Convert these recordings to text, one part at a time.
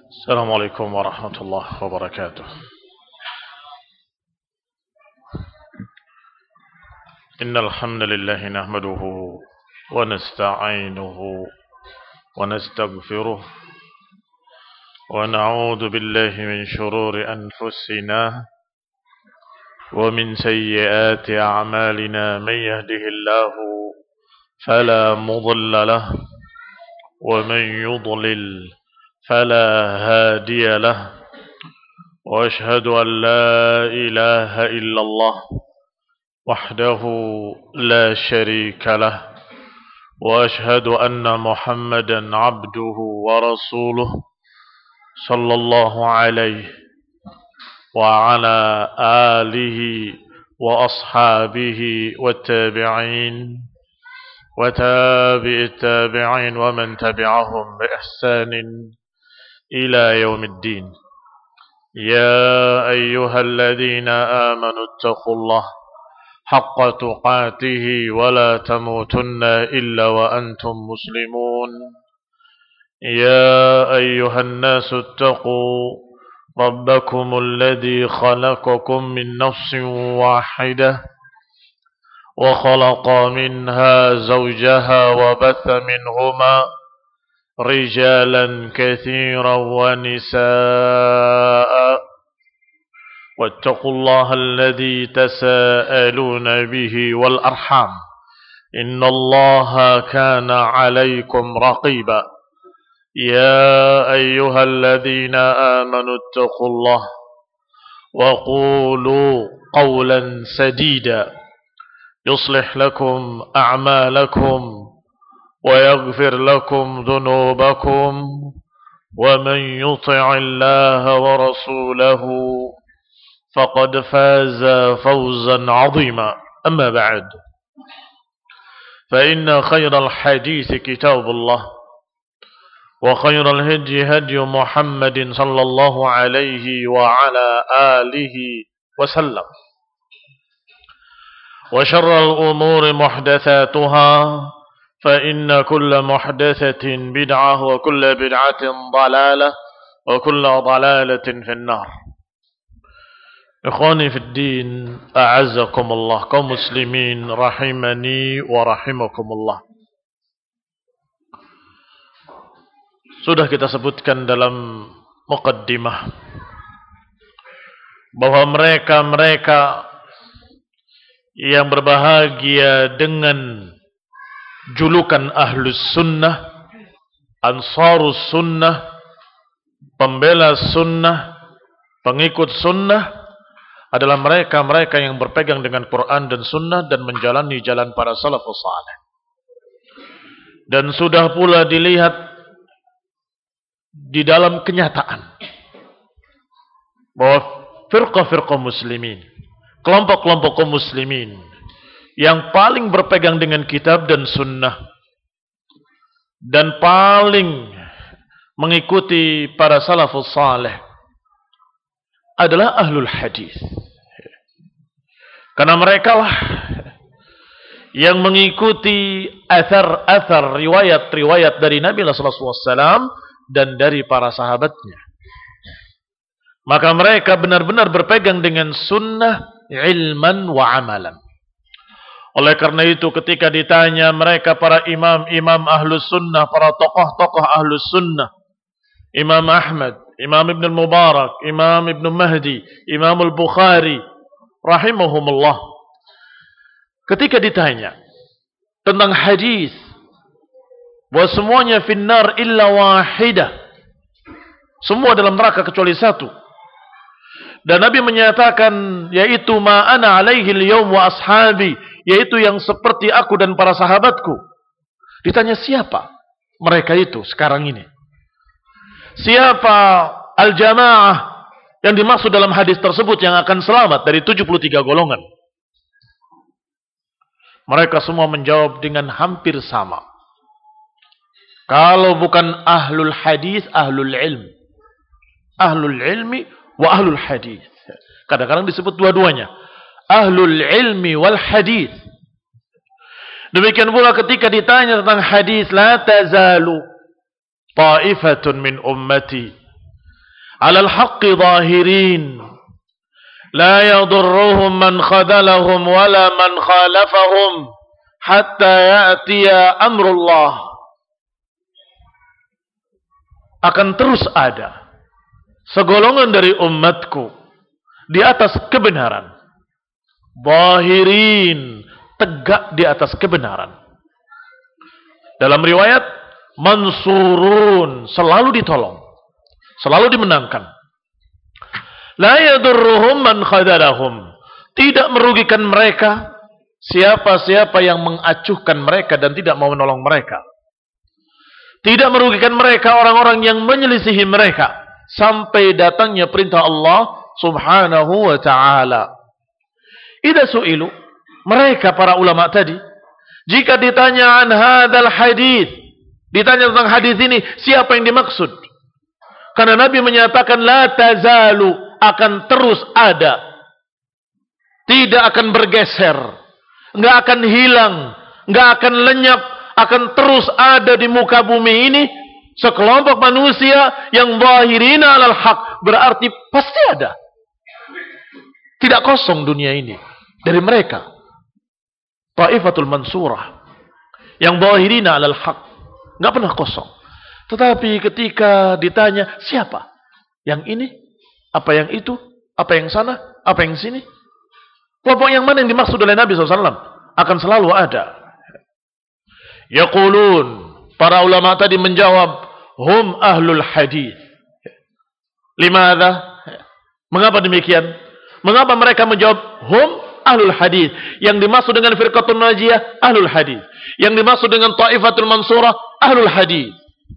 السلام عليكم ورحمة الله وبركاته. إن الحمد لله نحمده ونستعينه ونستغفره ونعوذ بالله من شرور أنفسنا ومن سيئات أعمالنا. من يهده الله فلا مضل له ومن يضلل فلا هادي له، وأشهد أن لا إله إلا الله وحده لا شريك له، وأشهد أن محمدا عبده ورسوله صلى الله عليه وعلى آله وأصحابه والتابعين وتابع التابعين ومن تبعهم بإحسان إلى يوم الدين. يا أيها الذين آمنوا اتقوا الله حق تقاته ولا تموتن إلا وأنتم مسلمون. يا أيها الناس اتقوا ربكم الذي خلقكم من نفس واحدة وخلق منها زوجها وبث منهما رجالا كثيرا ونساء، واتقوا الله الذي تساءلون به والأرحام إن الله كان عليكم رقيبا. يا أيها الذين آمنوا اتقوا الله وقولوا قولا سديدا يصلح لكم أعمالكم ويغفر لكم ذنوبكم، ومن يطع الله ورسوله فقد فاز فوزا عظيما. أما بعد، فإن خير الحديث كتاب الله، وخير الهدي هدي محمد صلى الله عليه وعلى آله وسلم، وشر الأمور محدثاتها، فإن كل محدثة بدعة وكل بدعة ضلالة وكل ضلالة في النار. Ikhwani fid din, a'azzakumullah, kaum muslimin rahimani wa rahimakumullah. Sudah kita sebutkan dalam muqaddimah bahwa mereka-mereka yang berbahagia dengan julukan Ahlus Sunnah, Ansarus Sunnah, pembela Sunnah, pengikut Sunnah, adalah mereka-mereka yang berpegang dengan Quran dan Sunnah dan menjalani jalan para salafus saleh. Dan sudah pula dilihat di dalam kenyataan bahwa firqah-firqah muslimin, kelompok-kelompok kaum muslimin yang paling berpegang dengan kitab dan sunnah dan paling mengikuti para salafus saleh adalah ahlul hadis. Karena mereka lah yang mengikuti athar-athar, riwayat-riwayat dari Nabi sallallahu alaihi wasallam dan dari para sahabatnya. Maka mereka benar-benar berpegang dengan sunnah ilman wa amalan. Oleh karena itu ketika ditanya mereka para imam-imam ahlus sunnah, para tokoh-tokoh ahlus sunnah, Imam Ahmad, Imam Ibn al-Mubarak, Imam Ibn Mahdi, Imam al-Bukhari, rahimahumullah, ketika ditanya tentang hadis bahwa semuanya finnar illa wahidah, semua dalam neraka kecuali satu, dan Nabi menyatakan yaitu ma ana alaihi al-yawm wa ashabi, yaitu yang seperti aku dan para sahabatku. Ditanya siapa mereka itu sekarang ini? Siapa al-jamaah yang dimaksud dalam hadis tersebut yang akan selamat dari 73 golongan? Mereka semua menjawab dengan hampir sama. Kalau bukan ahlul hadis, ahlul ilm. Ahlul ilmi wa ahlul hadis. Kadang-kadang disebut dua-duanya. Ahlul ilmi wal hadis. Demikian pula ketika ditanya tentang hadis, la tazalu ta'ifatun min ummati 'alal haqqi zahirin. La yadurruhum man khadalahum wala man khalafahum hatta ya'tiya amrullah. Akan terus ada segolongan dari umatku di atas kebenaran. Zahirin, tegak di atas kebenaran. Dalam riwayat, mansurun, selalu ditolong, selalu dimenangkan. La yadurruhum man khadalahum. Tidak merugikan mereka siapa-siapa yang mengacuhkan mereka dan tidak mau menolong mereka. Tidak merugikan mereka orang-orang yang menyelisihi mereka sampai datangnya perintah Allah Subhanahu wa ta'ala. Idza su'ilu, mereka para ulama tadi, jika ditanya an hadzal hadis, ditanya tentang hadis ini, siapa yang dimaksud? Karena Nabi menyatakan la tazalu, akan terus ada, tidak akan bergeser, enggak akan hilang, enggak akan lenyap, akan terus ada di muka bumi ini sekelompok manusia yang zahirina 'alal haq, berarti pasti ada. Tidak kosong dunia ini dari mereka. Taifatul mansurah yang zahirina 'alal haq, enggak pernah kosong. Tetapi ketika ditanya siapa? Yang ini? Apa yang itu? Apa yang sana? Apa yang sini? Kelompok yang mana yang dimaksud oleh Nabi SAW? Akan selalu ada. Yaqulun, para ulama tadi menjawab, hum ahlul hadis. Limadha? Mengapa demikian? Mengapa mereka menjawab hum ahlul hadis? Yang dimaksud dengan firqatun najiyah, ahlul hadis. Yang dimaksud dengan taifatul mansurah, ahlul hadis.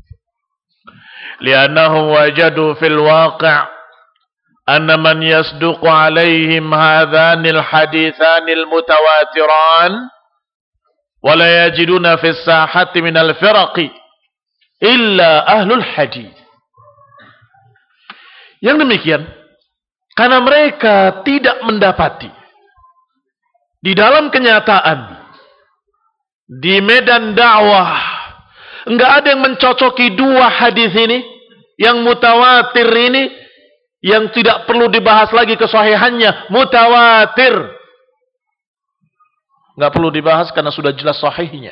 Liannahum wajadu fil waqi' anna man yasduqu alaihim hadhanil hadithanil mutawatiran wa la yajiduna fis sahati minal firaqi illa ahlul hadith. Yang demikian karena mereka tidak mendapati di dalam kenyataan, di medan dakwah, enggak ada yang mencocoki dua hadis ini yang mutawatir ini, yang tidak perlu dibahas lagi kesahihannya, mutawatir. Enggak perlu dibahas karena sudah jelas sahihnya.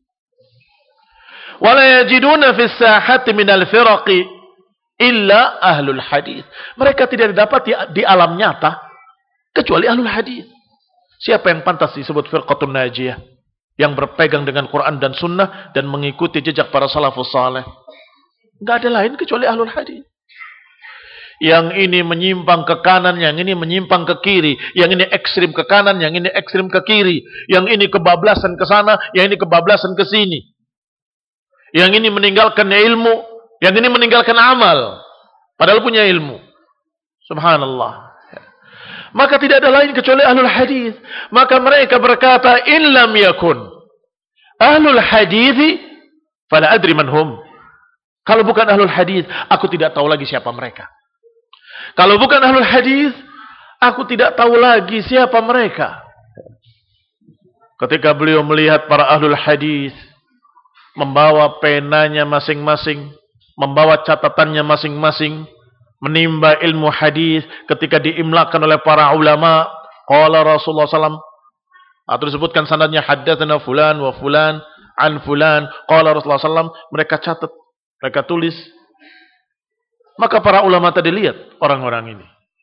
Wala yajiduna fis sahati minal firaqi illa ahlul hadis. Mereka tidak didapati di alam nyata kecuali ahlul hadis. Siapa yang pantas disebut firqatun najiyah? Yang berpegang dengan Quran dan Sunnah dan mengikuti jejak para salafus saleh. Enggak ada lain kecuali ahlul hadis. Yang ini menyimpang ke kanan, yang ini menyimpang ke kiri, yang ini ekstrim ke kanan, yang ini ekstrim ke kiri, yang ini kebablasan ke sana, yang ini kebablasan ke sini. Yang ini meninggalkan ilmu, yang ini meninggalkan amal, padahal punya ilmu. Subhanallah. Maka tidak ada lain kecuali ahlul hadis. Maka mereka berkata, in lam yakun ahlul hadithi fala adri man hum. Kalau bukan ahlul hadis, aku tidak tahu lagi siapa mereka. Kalau bukan ahlul hadis, aku tidak tahu lagi siapa mereka. Ketika beliau melihat para ahlul hadis membawa penanya masing-masing, membawa catatannya masing-masing, menimba ilmu hadis ketika diimlakan oleh para ulama, qala Rasulullah SAW, atau disebutkan sanadnya haddatsana fulan wa fulan an fulan, qala Rasulullah SAW, mereka catat, mereka tulis. Maka para ulama tadi lihat orang-orang ini.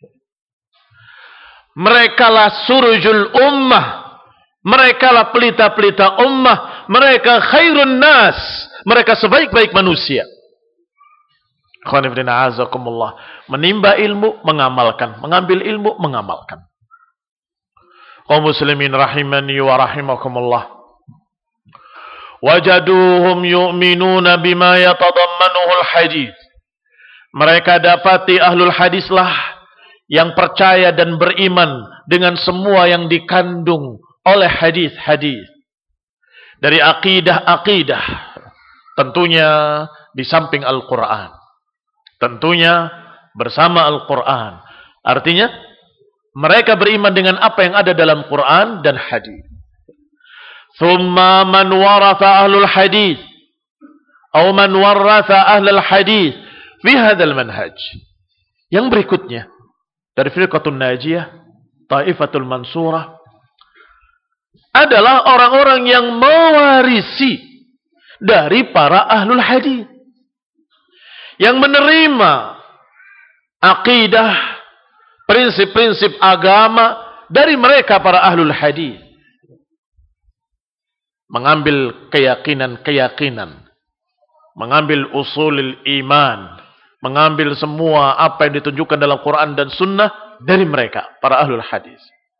Mereka lah surujul ummah. Mereka lah pelita-pelita ummah. Mereka khairun nas. Mereka sebaik-baik manusia. Menimba ilmu, mengamalkan. Mengambil ilmu, mengamalkan. Kaum muslimin rahimani wa rahimakumullah. Wajaduhum yu'minuna bima yatadammanuhu al-hadith. Mereka dapati ahlul hadislah yang percaya dan beriman dengan semua yang dikandung oleh hadis-hadis. Dari akidah-akidah. Tentunya di samping Al-Quran. Tentunya bersama Al-Quran. Artinya mereka beriman dengan apa yang ada dalam Quran dan hadis. Thumma man waratha ahlul hadis. Atau man waratha ahlul hadis. Fi hadzal manhaj. Yang berikutnya dari firqatun najiyah, taifatul mansurah, adalah orang-orang yang mewarisi dari para ahlul hadis, yang menerima akidah, prinsip-prinsip agama dari mereka para ahlul hadis, mengambil keyakinan-keyakinan, mengambil usulul iman, mengambil semua apa yang ditunjukkan dalam Quran dan Sunnah dari mereka, para ahlul hadis.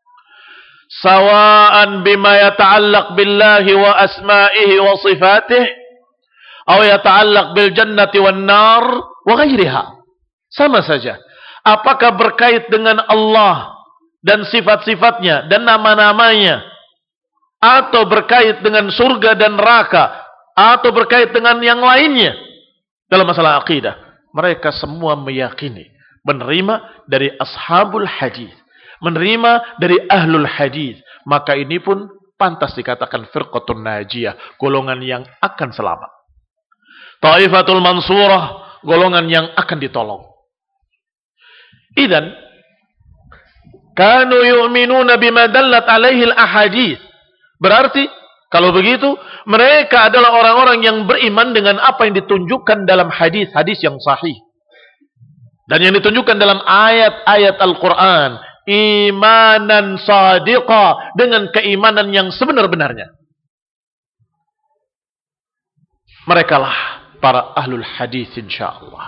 Sawa'an bima yata'allaq billahi wa asma'ihi wa sifatih, atau yata'allaq bil jannati wan nar wa ghairiha. Sama saja. Apakah berkait dengan Allah dan sifat-sifatnya dan nama-namanya, atau berkait dengan surga dan neraka, atau berkait dengan yang lainnya dalam masalah akidah, mereka semua meyakini, menerima dari ashabul hadis, menerima dari ahlul hadis. Maka ini pun pantas dikatakan firqatun najiyah, golongan yang akan selamat. Taifatul mansurah, golongan yang akan ditolong. Idzan kanu yu'minuna bima dallat alaihi al-ahadits. Berarti kalau begitu, mereka adalah orang-orang yang beriman dengan apa yang ditunjukkan dalam hadis-hadis yang sahih. Dan yang ditunjukkan dalam ayat-ayat Al-Quran. Imanan sadiqa, dengan keimanan yang sebenar-benarnya. Merekalah para ahlul hadis insyaallah.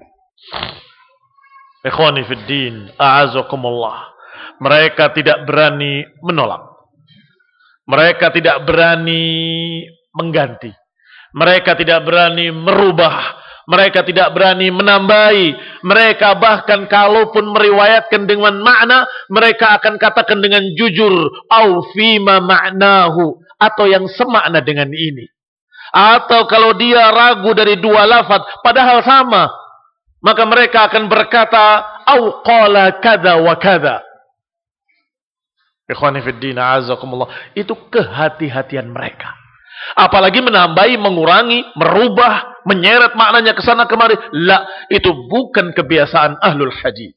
Ikhwani fid din, a'azakumullah. Mereka tidak berani menolak. Mereka tidak berani mengganti. Mereka tidak berani merubah. Mereka tidak berani menambahi. Mereka bahkan kalaupun meriwayatkan dengan makna, mereka akan katakan dengan jujur, au fima ma'nahu, atau yang semakna dengan ini. Atau kalau dia ragu dari dua lafaz padahal sama, maka mereka akan berkata, au qala kada wa kada. Ikhwani fid din, a'azakumullah. Itu kehati-hatian mereka. Apalagi menambahi, mengurangi, merubah, menyeret maknanya ke sana kemari. La, itu bukan kebiasaan ahlul hadis.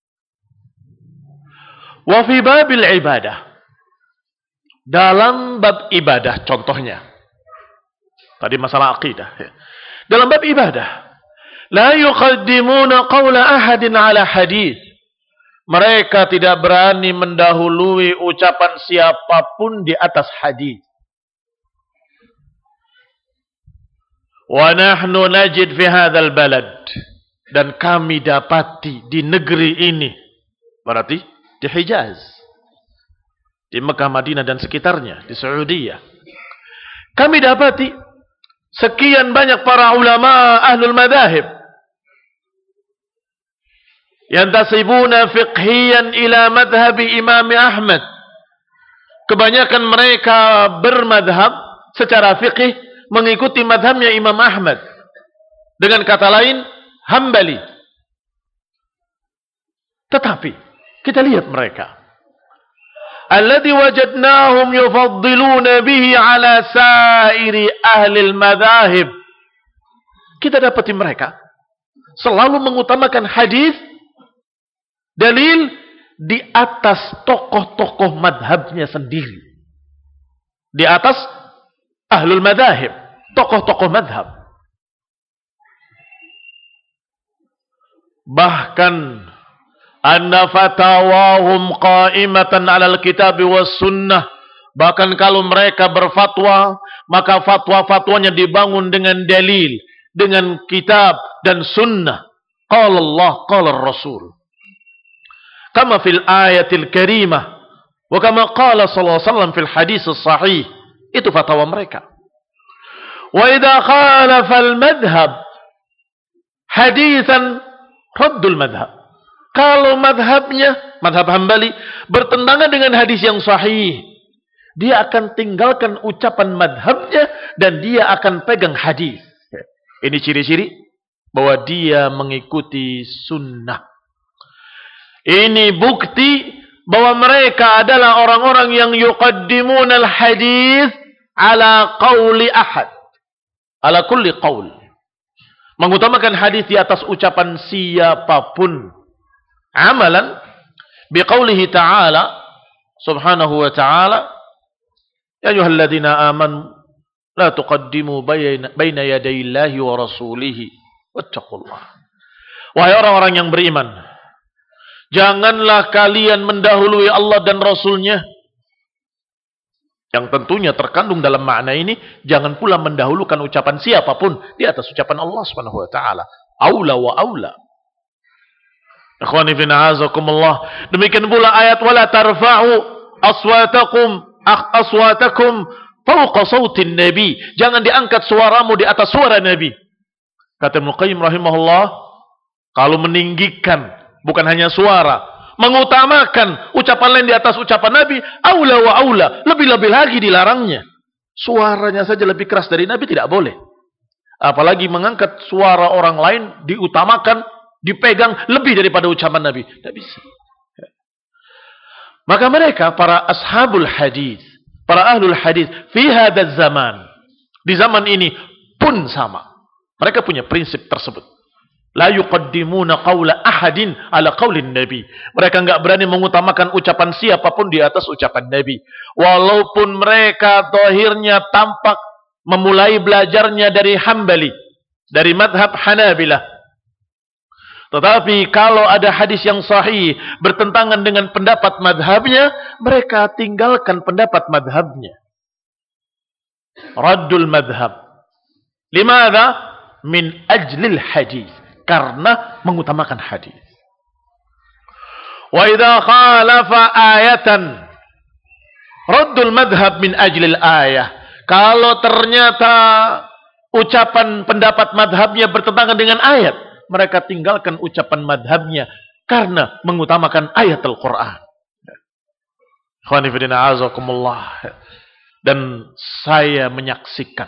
Wa fi babil ibadah. Dalam bab ibadah contohnya. Tadi masalah akidah. Dalam bab ibadah. La yuqaddimuna qawla ahadin ala hadis. Mereka tidak berani mendahului ucapan siapapun di atas hadis. Wa nahnu najid fi hadzal balad, dan kami dapati di negeri ini, berarti di Hijaz, di Mekah, Madinah dan sekitarnya, di Saudi, kami dapati sekian banyak para ulama ahlul madzhab yantasibuna fiqhiyan ila madhhabi Imam Ahmad. Kebanyakan mereka bermadhab secara fiqih mengikuti madhabnya Imam Ahmad. Dengan kata lain, Hambali. Tetapi kita lihat mereka, alladhi wajadnahum yufaddiluna bihi ala sairi ahli al-madhahib. Kita dapati mereka selalu mengutamakan hadis, dalil, di atas tokoh-tokoh madhabnya sendiri. Di atas ahlul madhahib, tokoh-tokoh madhab. Bahkan anna fatawahum qa'imatan 'alal kitab was sunnah. Bahkan kalau mereka berfatwa, maka fatwa-fatwanya dibangun dengan dalil, dengan kitab dan sunnah. Qala Allah, qala Rasul. Kama fil ayatil karimah, wa kama qala sallallahu alaihi wasallam fil hadis sahih. Itu fatwa mereka. Wa idza khalafa al madhhab haditsan raddul madhhab. Kalau madhabnya, madhab Hambali, bertentangan dengan hadis yang sahih, dia akan tinggalkan ucapan madhabnya dan dia akan pegang hadis. Ini ciri-ciri bahwa dia mengikuti sunnah. Ini bukti bahwa mereka adalah orang-orang yang yuqaddimun al-hadis ala qawli ahad. Ala kulli qawl. Mengutamakan hadis di atas ucapan siapapun. amalan biqaulihi ta'ala subhanahu wa ta'ala, ya ayyuhalladzina amanu la tuqaddimu baina yadayillahi wa rasulihi wattaqullah. Wahai orang-orang yang beriman, janganlah kalian mendahului Allah dan Rasulnya. Yang tentunya terkandung dalam makna ini, jangan pula mendahulukan ucapan siapapun di atas ucapan Allah Subhanahu wa taala. Aula wa aula. Ikhwani fi a'azakumullah. Demikian pula ayat wala tarfa'u aswatakum fawqa sautin nabi. Jangan diangkat suaramu di atas suara Nabi. Kata Ibnu Qayyim rahimahullah, kalau meninggikan bukan hanya suara, mengutamakan ucapan lain di atas ucapan Nabi, aula wa aula, lebih-lebih lagi dilarangnya. Suaranya saja lebih keras dari Nabi tidak boleh. Apalagi mengangkat suara orang lain diutamakan, dipegang lebih daripada ucapan Nabi. Tidak bisa. Maka mereka para ashabul hadis, para ahlul hadis fi hadzal zaman, di zaman ini pun sama. Mereka punya prinsip tersebut. La yuqaddimuna qawla ahadin ala qawlin Nabi. Mereka enggak berani mengutamakan ucapan siapapun di atas ucapan Nabi. Walaupun mereka zahirnya tampak memulai belajarnya dari Hambali, dari madhab Hanabilah. Tetapi kalau ada hadis yang sahih bertentangan dengan pendapat madhabnya, mereka tinggalkan pendapat madhabnya. Raddul madhab. Limadha? Min ajlil hadis. Karena mengutamakan hadis. Wa idza khalafa ayatan raddul madhab min ajlil ayah. Kalau ternyata ucapan pendapat madhabnya bertentangan dengan ayat, mereka tinggalkan ucapan madhabnya karena mengutamakan ayat Al-Quran. Ikhwani fillah a'azakumullah. Dan saya menyaksikan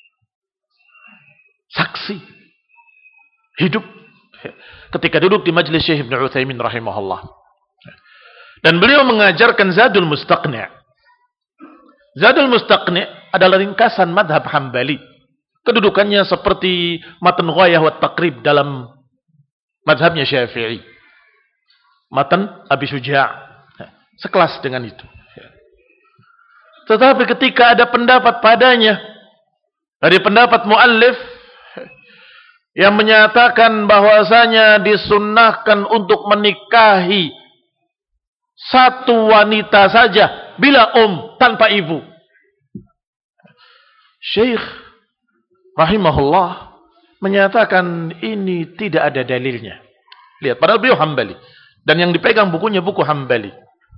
saksi hidup ketika duduk di majelis Syekh Ibnu Utsaimin rahimahullah. Dan beliau mengajarkan Zadul Mustaqni'. Zadul Mustaqni' adalah ringkasan madhab Hambali. Kedudukannya seperti Matan Ghayah wa Taqrib dalam madhabnya Syafi'i. Matan Abi Syuja'. Sekelas dengan itu. Tetapi ketika ada pendapat padanya, dari pendapat muallif yang menyatakan bahwasanya disunnahkan untuk menikahi satu wanita saja bila tanpa ibu. Syekh rahimahullah menyatakan ini tidak ada dalilnya. Lihat, padahal beliau Hambali dan yang dipegang bukunya buku Hambali.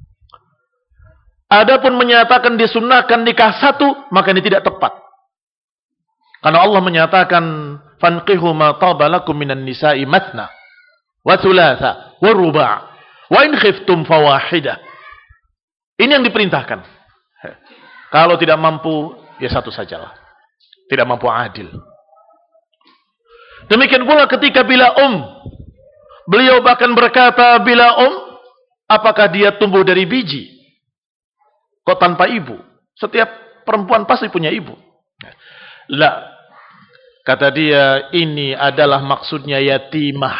Adapun menyatakan disunnahkan nikah satu, maka ini tidak tepat. Karena Allah menyatakan fanqihu ma taba lakum minan nisa'i mathna wa thulatha wa ruba' wa in khiftum fawahidah. Ini yang diperintahkan. Kalau tidak mampu, ya satu sajalah. Tidak mampu adil. Demikian pula ketika bila beliau bahkan berkata bila apakah dia tumbuh dari biji? Kok tanpa ibu? Setiap perempuan pasti punya ibu. La. Kata dia, ini adalah maksudnya yatimah.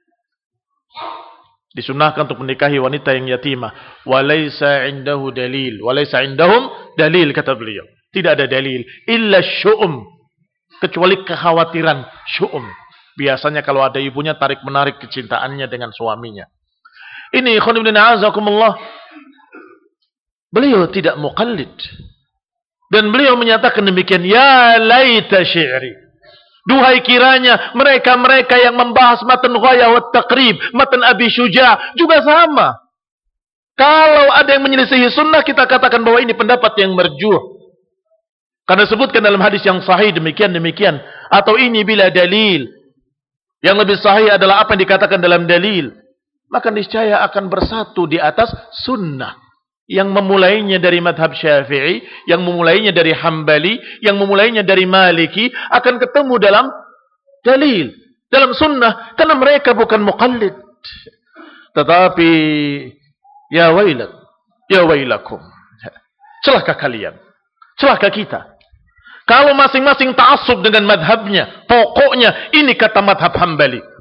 Disunahkan untuk menikahi wanita yang yatimah. Walaysa indahu dalil. Walaysa indahum dalil, kata beliau. Tidak ada dalil. Illa syu'um. Kecuali kekhawatiran syu'um. Biasanya kalau ada ibunya, tarik-menarik kecintaannya dengan suaminya. Ini, khonibdina azakumullah. Beliau tidak muqallid. Dan beliau menyatakan demikian. Ya laita syi'ri. Duhai kiranya mereka-mereka yang membahas Matan Ghayah wa Taqrib, Matan Abi Syuja' juga sama. Kalau ada yang menyelisihi sunnah, kita katakan bahwa ini pendapat yang marjuh. Karena sebutkan dalam hadis yang sahih demikian. Atau ini bila dalil. Yang lebih sahih adalah apa yang dikatakan dalam dalil. Maka niscaya akan bersatu di atas sunnah. Yang memulainya dari madhab Syafi'i, yang memulainya dari Hambali, yang memulainya dari Maliki, akan ketemu dalam dalil, dalam sunnah, karena mereka bukan muqallid. Tetapi ya wailakum, celaka kalian, celaka kita. Kalau masing-masing ta'assub dengan madhabnya, pokoknya ini kata madhab Hambali,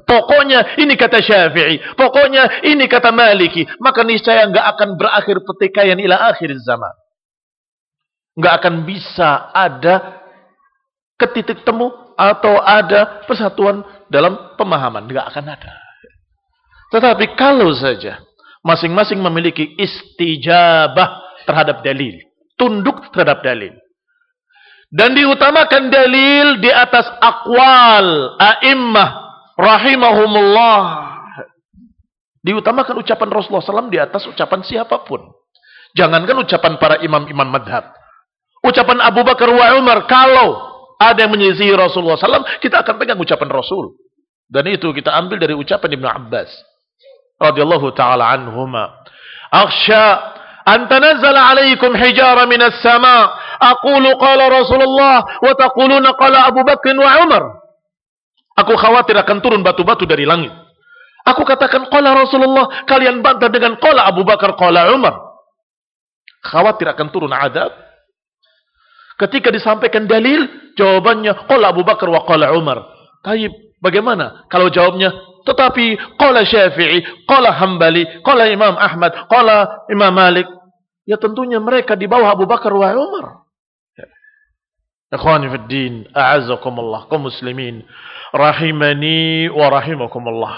Pokoknya ini kata Syafi'i, pokoknya ini kata Maliki, maka niscaya enggak akan berakhir pertikaian ila akhir zaman. Enggak akan bisa ada ketitik temu atau ada persatuan dalam pemahaman, enggak akan ada. Tetapi kalau saja masing-masing memiliki istijabah terhadap dalil, tunduk terhadap dalil, dan diutamakan dalil di atas aqwal a'immah rahimahumullah, diutamakan ucapan Rasulullah SAW di atas ucapan siapapun. Jangankan ucapan para imam-imam madhab, ucapan Abu Bakar wa Umar, kalau ada yang menyelisihi Rasulullah SAW, kita akan pegang ucapan Rasul. Dan itu kita ambil dari ucapan Ibnu Abbas radhiyallahu ta'ala anhuma. Akhsha an tanazzala alaikum hijara minas sama, aqulu qala Rasulullah wa taquluna qala Abu Bakar wa Umar. Aku khawatir akan turun batu-batu dari langit. Aku katakan qala Rasulullah, kalian bantah dengan qala Abu Bakar, qala Umar. Khawatir akan turun adab. Ketika disampaikan dalil, jawabannya qala Abu Bakar wa qala Umar. Taib, bagaimana kalau jawabnya tetapi qala Syafi'i, qala Hambali, qala Imam Ahmad, qala Imam Malik? Ya tentunya mereka di bawah Abu Bakar wa Umar. Ikhwani fid din, a'azzakumullah, kaum muslimin rahimani wa rahimakumullah.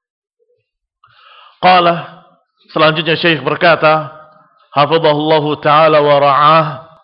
Qala, selanjutnya Syekh berkata, hafizahullahu ta'ala wa ra'ah,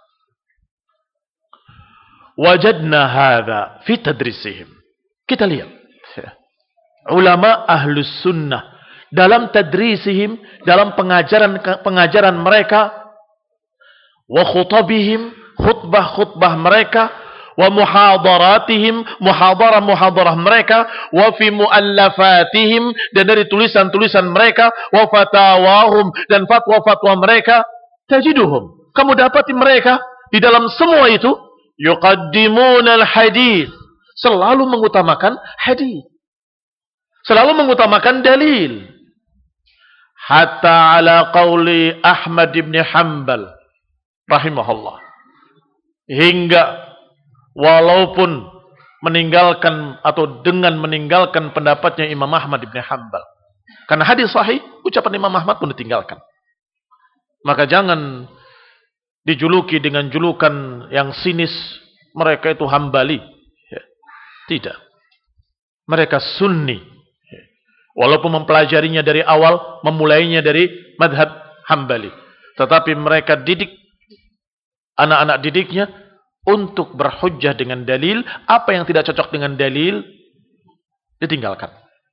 wajadna hadha fi tadrisihim. Kita lihat ulama ahlus sunnah dalam tadrisihim, dalam pengajaran mereka, wa khutabihim, khutbah mereka, wa muhadaratihim, muhadarah mereka, wa fi muallafatihim, dan dari tulisan-tulisan mereka, wa fatawahum, dan fatwa-fatwa mereka, tajiduhum, kamu dapati mereka di dalam semua itu yuqaddimuna al-hadith, selalu mengutamakan hadith, selalu mengutamakan dalil. Hatta ala qawli Ahmad ibn Hanbal rahimahullah, hingga walaupun meninggalkan atau dengan meninggalkan pendapatnya Imam Ahmad ibn Hanbal, karena hadis sahih, ucapan Imam Ahmad pun ditinggalkan. Maka jangan dijuluki dengan julukan yang sinis, mereka itu Hambali. Tidak, mereka Sunni. Walaupun mempelajarinya dari awal, memulainya dari madhab Hambali, tetapi mereka didik anak-anak didiknya untuk berhujjah dengan dalil. Apa yang tidak cocok dengan dalil ditinggalkan.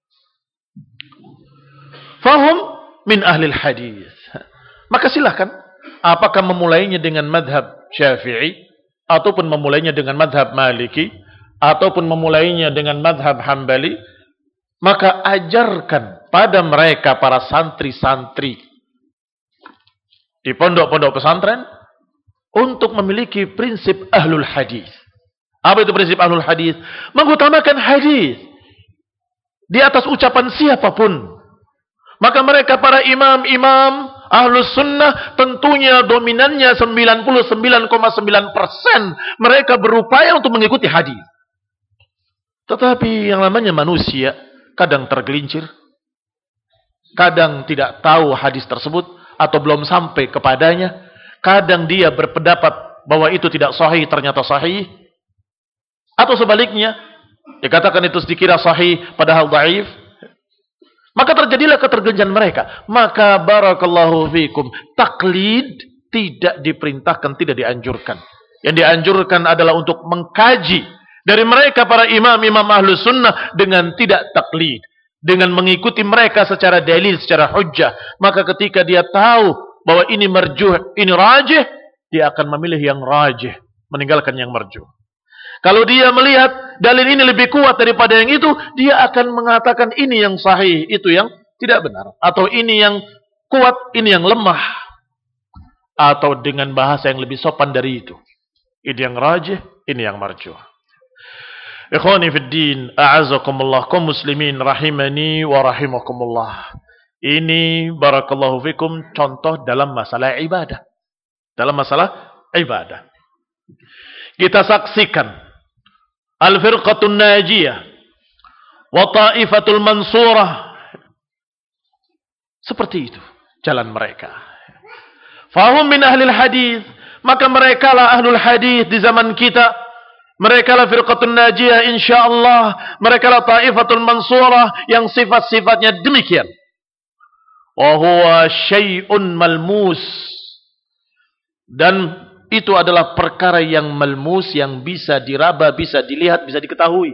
Fahum min ahlil hadis. Maka silahkan, apakah memulainya dengan madhab Syafi'i, ataupun memulainya dengan madhab Maliki, ataupun memulainya dengan madhab Hambali, maka ajarkan pada mereka para santri-santri di pondok-pondok pesantren untuk memiliki prinsip ahlul hadis. Apa itu prinsip ahlul hadis? Mengutamakan hadis di atas ucapan siapapun. Maka mereka para imam-imam ahlus sunnah tentunya dominannya 99,9% mereka berupaya untuk mengikuti hadis. Tetapi yang namanya manusia kadang tergelincir, kadang tidak tahu hadis tersebut atau belum sampai kepadanya. Kadang dia berpendapat bahwa itu tidak sahih, ternyata sahih. Atau sebaliknya, dikatakan itu dikira sahih padahal dhaif. Maka terjadilah ketergelinciran mereka. Maka barakallahu fikum, taklid tidak diperintahkan, tidak dianjurkan. Yang dianjurkan adalah untuk mengkaji dari mereka para imam-imam ahlus sunnah dengan tidak taklid, dengan mengikuti mereka secara dalil, secara hujjah. Maka ketika dia tahu bahwa ini marjuh, ini rajih, dia akan memilih yang rajih, meninggalkan yang marjuh. Kalau dia melihat dalil ini lebih kuat daripada yang itu, dia akan mengatakan ini yang sahih, itu yang tidak benar, atau ini yang kuat, ini yang lemah, atau dengan bahasa yang lebih sopan dari itu, ini yang rajih, ini yang marjuh. Ikhwani fid din, a'azzakumullah, kaum muslimin rahimani wa rahimakumullah. Ini barakallahu fikum contoh dalam masalah ibadah. Dalam masalah ibadah. Kita saksikan al-firqatun najiyah wa ta'ifatul mansurah. Seperti itu jalan mereka. Fahum min ahlil hadis, maka mereka lah ahlul hadis di zaman kita. Mereka lah firqatun najiyah insyaallah. Mereka lah ta'ifatul mansurah yang sifat-sifatnya demikian. Wa huwa syai'un malmus. Dan itu adalah perkara yang malmus, yang bisa diraba, bisa dilihat, bisa diketahui.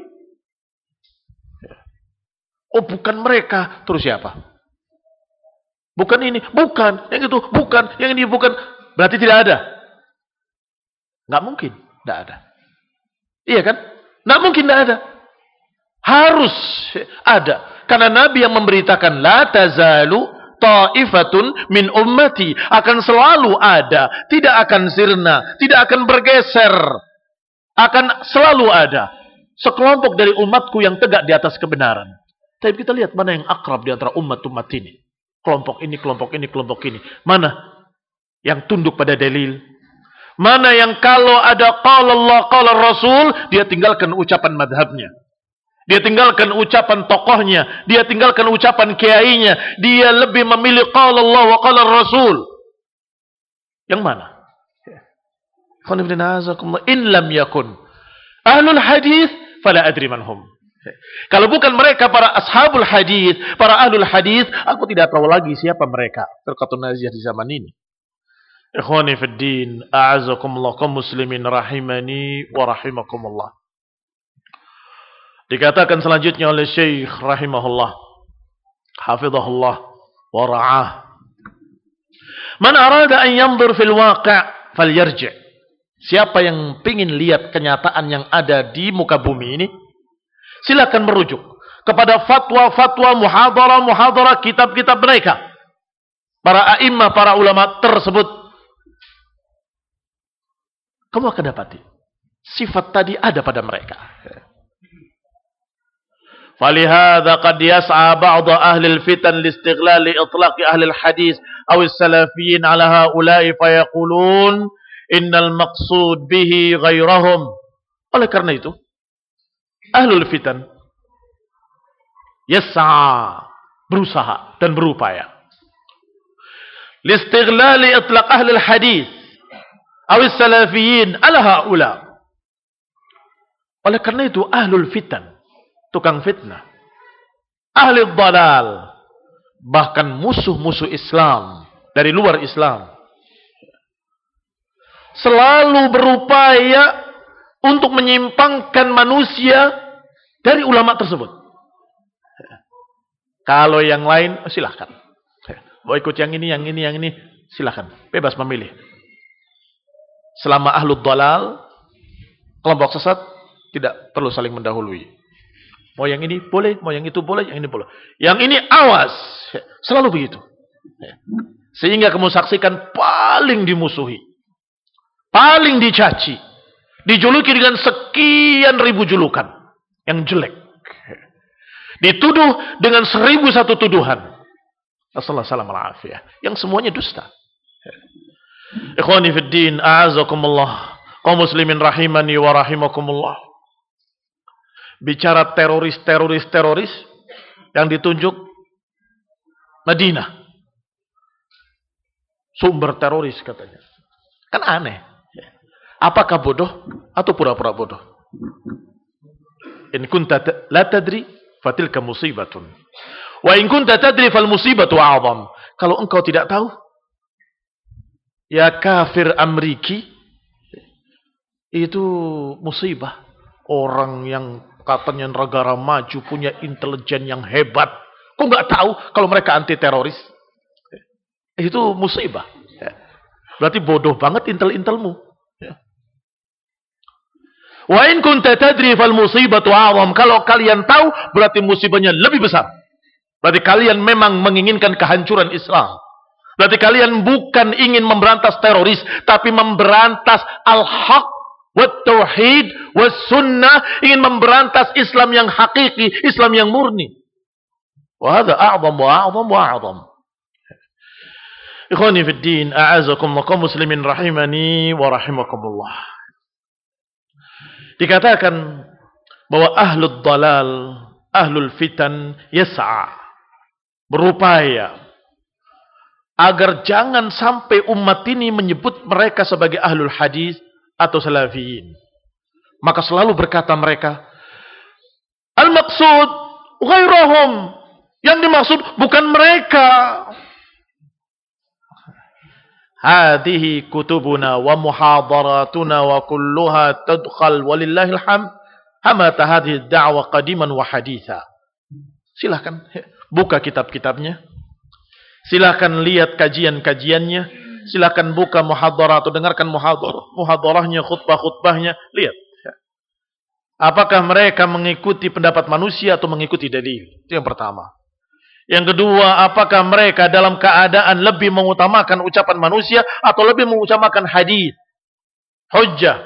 Oh, bukan mereka, terus siapa? Bukan ini, bukan, yang itu, bukan, yang ini, bukan. Berarti tidak ada. Nggak mungkin, tidak ada. Iya kan? Nggak mungkin tidak ada. Harus ada. Karena Nabi yang memberitakan, la tazalu ta'ifatun min ummati, akan selalu ada, tidak akan sirna, tidak akan bergeser, akan selalu ada sekelompok dari umatku yang tegak di atas kebenaran. Tapi kita lihat mana yang akrab di antara umat-umat ini. Kelompok ini, kelompok ini, kelompok ini. Mana yang tunduk pada dalil? Mana yang kalau ada qala Allah, qala Rasul, dia tinggalkan ucapan madhabnya. Dia tinggalkan ucapan tokohnya. Dia tinggalkan ucapan kiainya. Dia lebih memilih qala Allah wa qala Rasul. Yang mana? In lam yakun ahlul hadis fala adri manhum. Kalau bukan mereka para ashabul hadis, para ahlul hadis, aku tidak tahu lagi siapa mereka. Firqatun najiyah di zaman ini. Ikhwani fid din, a'azakumullah, kaum muslimin rahimani wa rahimakumullah. Dikatakan selanjutnya oleh Syekh rahimahullah, hafizahullah wa ra'ah. Man arada an yanzur fil waqi' falyarji'. Siapa yang pingin lihat kenyataan yang ada di muka bumi ini, silakan merujuk kepada fatwa-fatwa, muhadharah-muhadharah, kitab-kitab mereka. Para a'immah, para ulama tersebut. Kamu akan dapati sifat tadi ada pada mereka. Falihadza qad yas'a ba'd ahli al-fitan li-istighlal itlaq ahli al-hadis aw as-salafiyyin 'ala ha'ula'i fayaqulun innal maqsud bihi ghairahum. Oleh karena itu, ahlul fitan yas'a, berusaha dan berupaya li-istighlal itlaq ahli al-hadis aw as-salafiyyin 'ala ha'ula. Oleh karena itu ahlul fitan, tukang fitnah, ahli dhalal, bahkan musuh-musuh Islam dari luar Islam, selalu berupaya untuk menyimpangkan manusia dari ulama tersebut. Kalau yang lain silahkan, mau ikut yang ini, silahkan, bebas memilih. Selama ahlu dhalal, kelompok sesat, tidak perlu saling mendahului. Mau yang ini boleh, mau yang itu boleh, yang ini boleh. Yang ini awas. Selalu begitu. Sehingga kamu saksikan paling dimusuhi, paling dicaci, dijuluki dengan sekian ribu julukan yang jelek, dituduh dengan 1001 tuduhan. Assalamualaikum, yang semuanya dusta. Ikhwani fid din, a'azakumullah, kaum muslimin rahimani wa rahimakumullah. Bicara teroris yang ditunjuk Madinah, sumber teroris katanya. Kan aneh. Apakah bodoh atau pura-pura bodoh? In kunta la tadri fatilka musibatun. Wa in kunta tadri fal musibatu a'zam. Kalau engkau tidak tahu, ya kafir Ameriki, itu musibah. Orang yang katanya negara maju, punya intelijen yang hebat, kok nggak tahu kalau mereka anti teroris? Itu musibah. Berarti bodoh banget intel-intelmu. Wa in kunta tadri fal musibatu a'zam. Kalau kalian tahu, berarti musibahnya lebih besar. Berarti kalian memang menginginkan kehancuran Islam. Berarti kalian bukan ingin memberantas teroris, tapi memberantas al-haq wat-tauhid was-sunnah, ingin memberantas Islam yang hakiki, Islam yang murni. Wa hadza a'zam wa a'zam wa a'zam. Ikhwani fid din, a'azakumullah, kaum muslimin rahimani wa rahimakumullah. Dikatakan bahwa ahlud dhalal ahlul fitan yas'a, berupaya agar jangan sampai umat ini menyebut mereka sebagai ahlul hadis atau salafiyin. Maka selalu berkata mereka, al-maqsud ghairahum, yang dimaksud bukan mereka. Hadhihi kutubuna wa muhadaratuna wa kulluha tadkhal walillahil hamd hamata hadhihi ad-da'wa qadiman wa haditha. Silahkan buka kitab-kitabnya. Silahkan lihat kajian-kajiannya. Silahkan buka muhadarah atau dengarkan muhadarahnya, khutbah-khutbahnya. Lihat. Apakah mereka mengikuti pendapat manusia atau mengikuti dalil? Itu yang pertama. Yang kedua, apakah mereka dalam keadaan lebih mengutamakan ucapan manusia atau lebih mengutamakan hadis, hujjah?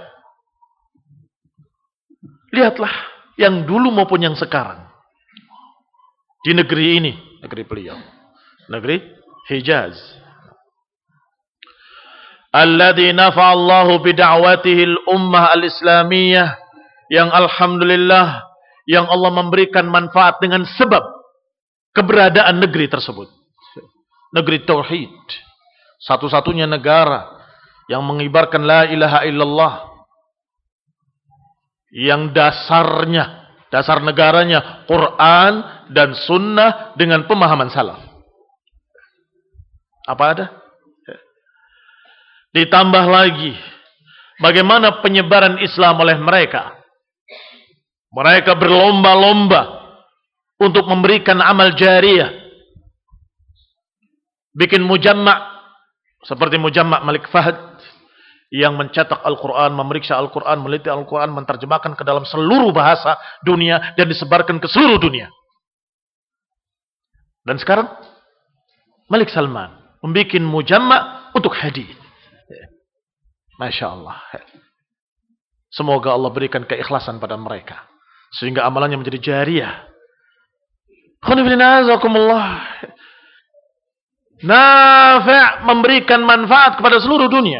Lihatlah yang dulu maupun yang sekarang. Di negeri ini, negeri beliau, negeri Hijaz. Alladzi nafa'allahu bida'watihi al-ummah al-islamiyah, yang alhamdulillah yang Allah memberikan manfaat dengan sebab keberadaan negeri tersebut. Negeri tauhid. Satu-satunya negara yang mengibarkan la ilaha illallah. Yang dasar negaranya Quran dan sunnah dengan pemahaman salaf. Apa ada? Ditambah lagi bagaimana penyebaran Islam oleh mereka. Mereka berlomba-lomba untuk memberikan amal jariyah. Bikin mujamma' seperti mujamma' Malik Fahd yang mencetak Al-Quran, memeriksa Al-Quran, meliti Al-Quran, menterjemahkan ke dalam seluruh bahasa dunia dan disebarkan ke seluruh dunia. Dan sekarang Malik Salman membuat mujamma' untuk hadis. Masya Allah. Semoga Allah berikan keikhlasan pada mereka sehingga amalannya menjadi jariyah. Nafi' memberikan manfaat kepada seluruh dunia.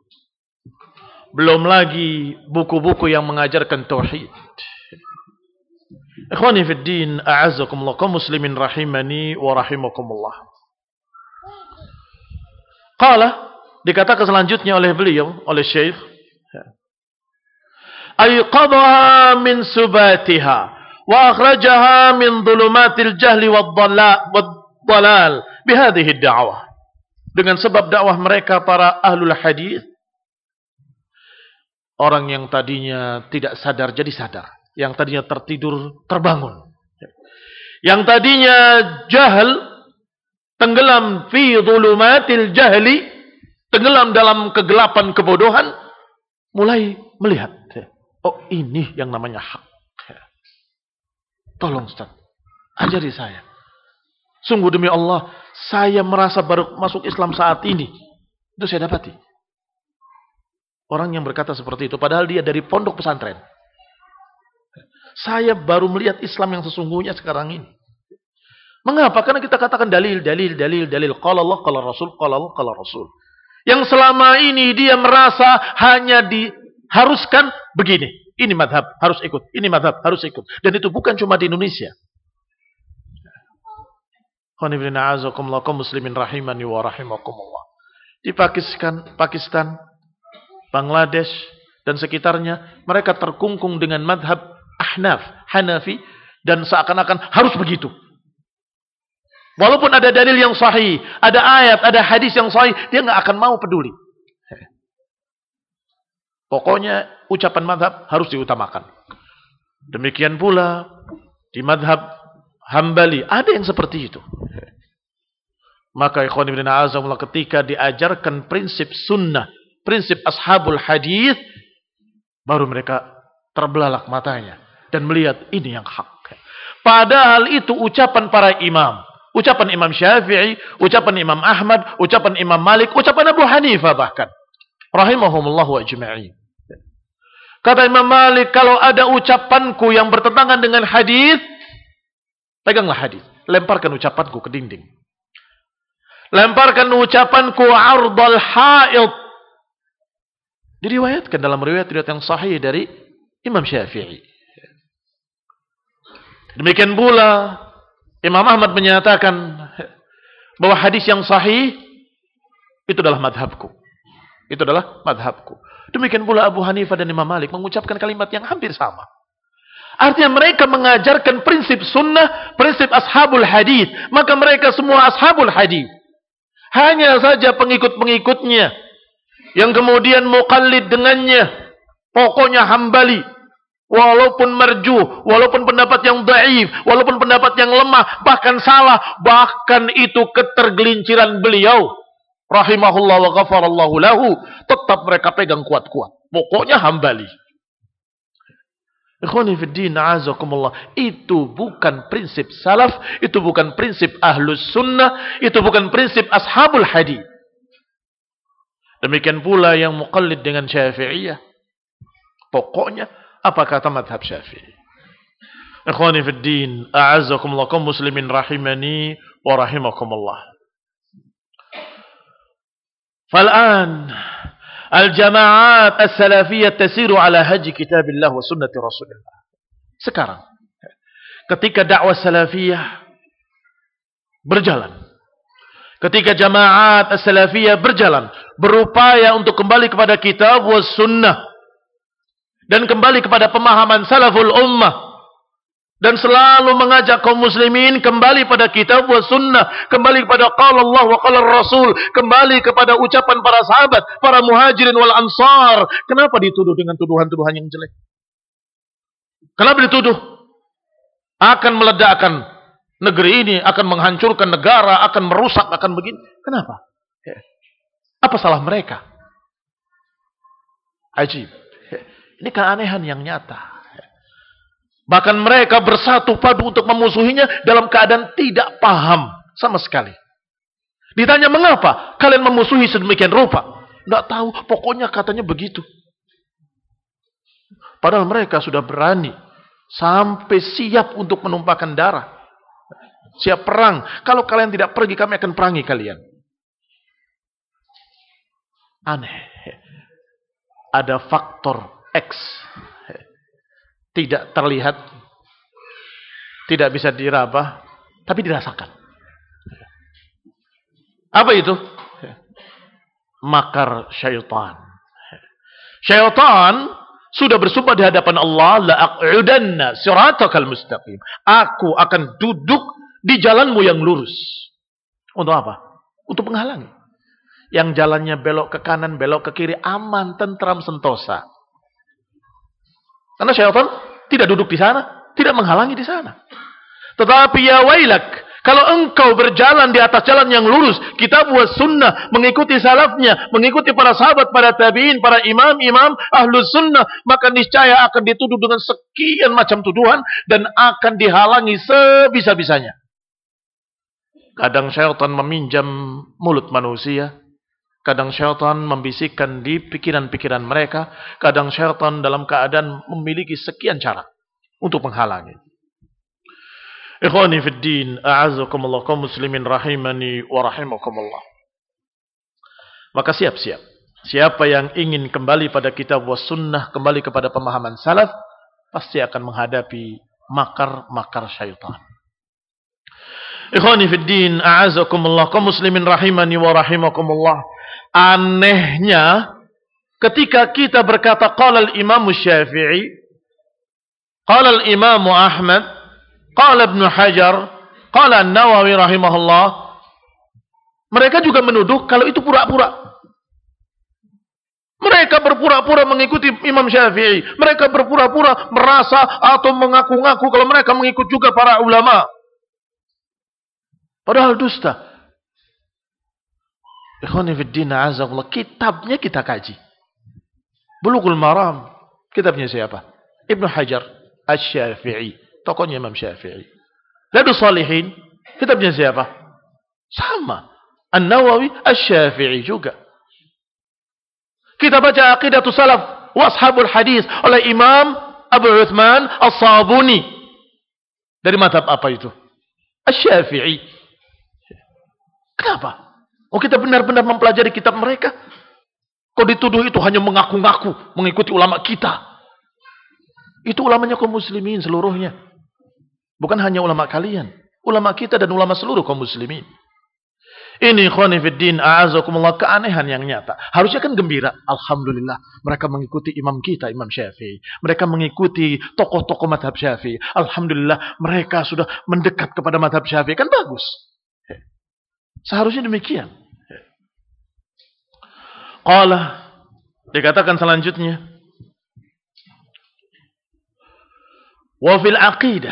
Belum lagi buku-buku yang mengajarkan tauhid. Ikhwani fid din, a'azzakumullah, kaum muslimin rahimani wa rahimakumullah. Qala, dikatakan selanjutnya oleh beliau, oleh Syekh, ayqadha min subatiha wa akhrajaha min dhulumatil jahli wad-dhalal bihadhihi ad-da'wah. Dengan sebab dakwah mereka para ahlul hadis, orang yang tadinya tidak sadar jadi sadar, yang tadinya tertidur terbangun, yang tadinya jahil tenggelam fi dhulumatil jahli, tenggelam dalam kegelapan kebodohan, mulai melihat, oh ini yang namanya hak. Tolong Ustaz, ajari saya. Sungguh demi Allah, saya merasa baru masuk Islam saat ini. Itu saya dapati. Orang yang berkata seperti itu, padahal dia dari pondok pesantren. Saya baru melihat Islam yang sesungguhnya sekarang ini. Mengapa? Karena kita katakan dalil. Qala Allah, qala Rasul, qala Allah, qala Rasul. Yang selama ini dia merasa hanya diharuskan begini. Ini madhab, harus ikut. Ini madhab, harus ikut. Dan itu bukan cuma di Indonesia. Kaum muslimin rahimani wa rahimakumullah. Di Pakistan, Bangladesh, dan sekitarnya, mereka terkungkung dengan madhab Ahnaf, Hanafi, dan seakan-akan harus begitu. Walaupun ada dalil yang sahih, ada ayat, ada hadis yang sahih, dia nggak akan mau peduli. Pokoknya ucapan madhab harus diutamakan. Demikian pula di madhab Hambali ada yang seperti itu. Maka ikhwan ibn a'azamullah, ketika diajarkan prinsip sunnah, prinsip ashabul hadis, baru mereka terbelalak matanya dan melihat ini yang hak. Padahal itu ucapan para imam. Ucapan Imam Syafi'i, ucapan Imam Ahmad, ucapan Imam Malik, ucapan Abu Hanifah bahkan. Rahimahumullahu ajma'in. Kata Imam Malik, kalau ada ucapanku yang bertentangan dengan hadis, peganglah hadis, lemparkan ucapanku ke dinding. Lemparkan ucapanku ardal haid. Diriwayatkan dalam riwayat yang sahih dari Imam Syafi'i. Demikian pula Imam Ahmad menyatakan bahwa hadis yang sahih itu adalah madhabku. Itu adalah madhabku. Demikian pula Abu Hanifah dan Imam Malik mengucapkan kalimat yang hampir sama. Artinya mereka mengajarkan prinsip sunnah, prinsip ashabul hadis. Maka mereka semua ashabul hadis. Hanya saja pengikut-pengikutnya yang kemudian muqallid dengannya. Pokoknya Hambali. Walaupun marjuh, walaupun pendapat yang dhaif, walaupun pendapat yang lemah, bahkan salah, bahkan itu ketergelinciran beliau. Rahimahullah wa ghafarallahu lahu. Tetap mereka pegang kuat-kuat. Pokoknya Hambali. Ikhwani fiddin, a'azakumullah. Itu bukan prinsip salaf. Itu bukan prinsip ahlus sunnah. Itu bukan prinsip ashabul hadith. Demikian pula yang muqallid dengan Syafi'iyah. Pokoknya apa kata madhab Syafi'i. Ikhwani fiddin, a'azakumullah, kaum muslimin rahimani wa rahimakumullah. Fal'an al-jama'at as-salafiyah tasiru ala haji kitabillah wa sunnati rasulillah. Sekarang ketika dakwah salafiyah berjalan, ketika jama'at as-salafiyah berjalan, berupaya untuk kembali kepada kitab wa sunnah dan kembali kepada pemahaman salaful ummah, dan selalu mengajak kaum muslimin kembali pada kitab wa sunnah, kembali kepada qala Allah wa qala Rasul, kembali kepada ucapan para sahabat, para muhajirin wal ansar. Kenapa dituduh dengan tuduhan-tuduhan yang jelek? Kenapa dituduh akan meledakkan negeri ini, akan menghancurkan negara, akan merusak, akan begini? Kenapa? Apa salah mereka? Ajib. Ini keanehan yang nyata. Bahkan mereka bersatu padu untuk memusuhinya dalam keadaan tidak paham sama sekali. Ditanya mengapa kalian memusuhi sedemikian rupa? Tidak tahu, pokoknya katanya begitu. Padahal mereka sudah berani sampai siap untuk menumpahkan darah. Siap perang. Kalau kalian tidak pergi, kami akan perangi kalian. Aneh. Ada faktor X. Tidak terlihat, tidak bisa diraba, tapi dirasakan. Apa itu? Makar syaitan. Syaitan sudah bersumpah di hadapan Allah, la'aq'udanna siratakal mustaqim. Aku akan duduk di jalanmu yang lurus. Untuk apa? Untuk menghalangi. Yang jalannya belok ke kanan, belok ke kiri, aman, tentram, sentosa. Karena syaitan tidak duduk di sana, tidak menghalangi di sana. Tetapi ya wailak, kalau engkau berjalan di atas jalan yang lurus, kitab wa sunnah, mengikuti salafnya, mengikuti para sahabat, para tabi'in, para imam-imam ahlus sunnah, maka niscaya akan dituduh dengan sekian macam tuduhan dan akan dihalangi sebisa-bisanya. Kadang syaitan meminjam mulut manusia. Kadang syaitan membisikkan di pikiran-pikiran mereka. Kadang syaitan dalam keadaan memiliki sekian cara untuk menghalangi. Ikhwani fiddin, a'azakumullah, kaum muslimin rahimani wa rahimakumullah. Maka siap-siap. Siapa yang ingin kembali pada kitab wa sunnah, kembali kepada pemahaman salaf, pasti akan menghadapi makar-makar syaitan. Ikhwani fiddin, a'azakumullah, kaum muslimin rahimani wa rahimakumullah. Anehnya ketika kita berkata qala al-Imam Syafi'i, qala al-Imam Ahmad, qala Ibnu Hajar, qala An-Nawawi rahimahullah, mereka juga menuduh kalau itu pura-pura. Mereka berpura-pura mengikuti Imam Syafi'i. Mereka berpura-pura merasa atau mengaku-ngaku kalau mereka mengikut juga para ulama. Padahal dusta. Ikhwani fiddin, a'azakumullah, kitabnya kita kaji. Bulughul Maram, kitabnya siapa? Ibnu Hajar Asy-Syafi'i, tokohnya Imam Syafi'i. Riyadhus Shalihin, kitabnya siapa? Sama, An-Nawawi Asy-Syafi'i juga. Kita baca Aqidatus Salaf wa Ashabul Hadis oleh Imam Abu Uthman As-Sabuni. Dari mazhab apa itu? Asy-Syafi'i. Kenapa? Oh, kita benar-benar mempelajari kitab mereka. Kok dituduh itu hanya mengaku-ngaku mengikuti ulama kita? Itu ulamanya kaum muslimin seluruhnya. Bukan hanya ulama kalian, ulama kita dan ulama seluruh kaum muslimin. Ini ikhwani fiddin a'azakumullah, keanehan yang nyata. Harusnya kan gembira. Alhamdulillah, mereka mengikuti imam kita, Imam Syafi'i. Mereka mengikuti tokoh-tokoh madhab Syafi'i. Alhamdulillah, mereka sudah mendekat kepada madhab Syafi'i. Kan bagus. Seharusnya demikian. Qala, dikatakan selanjutnya, wa fil aqidah,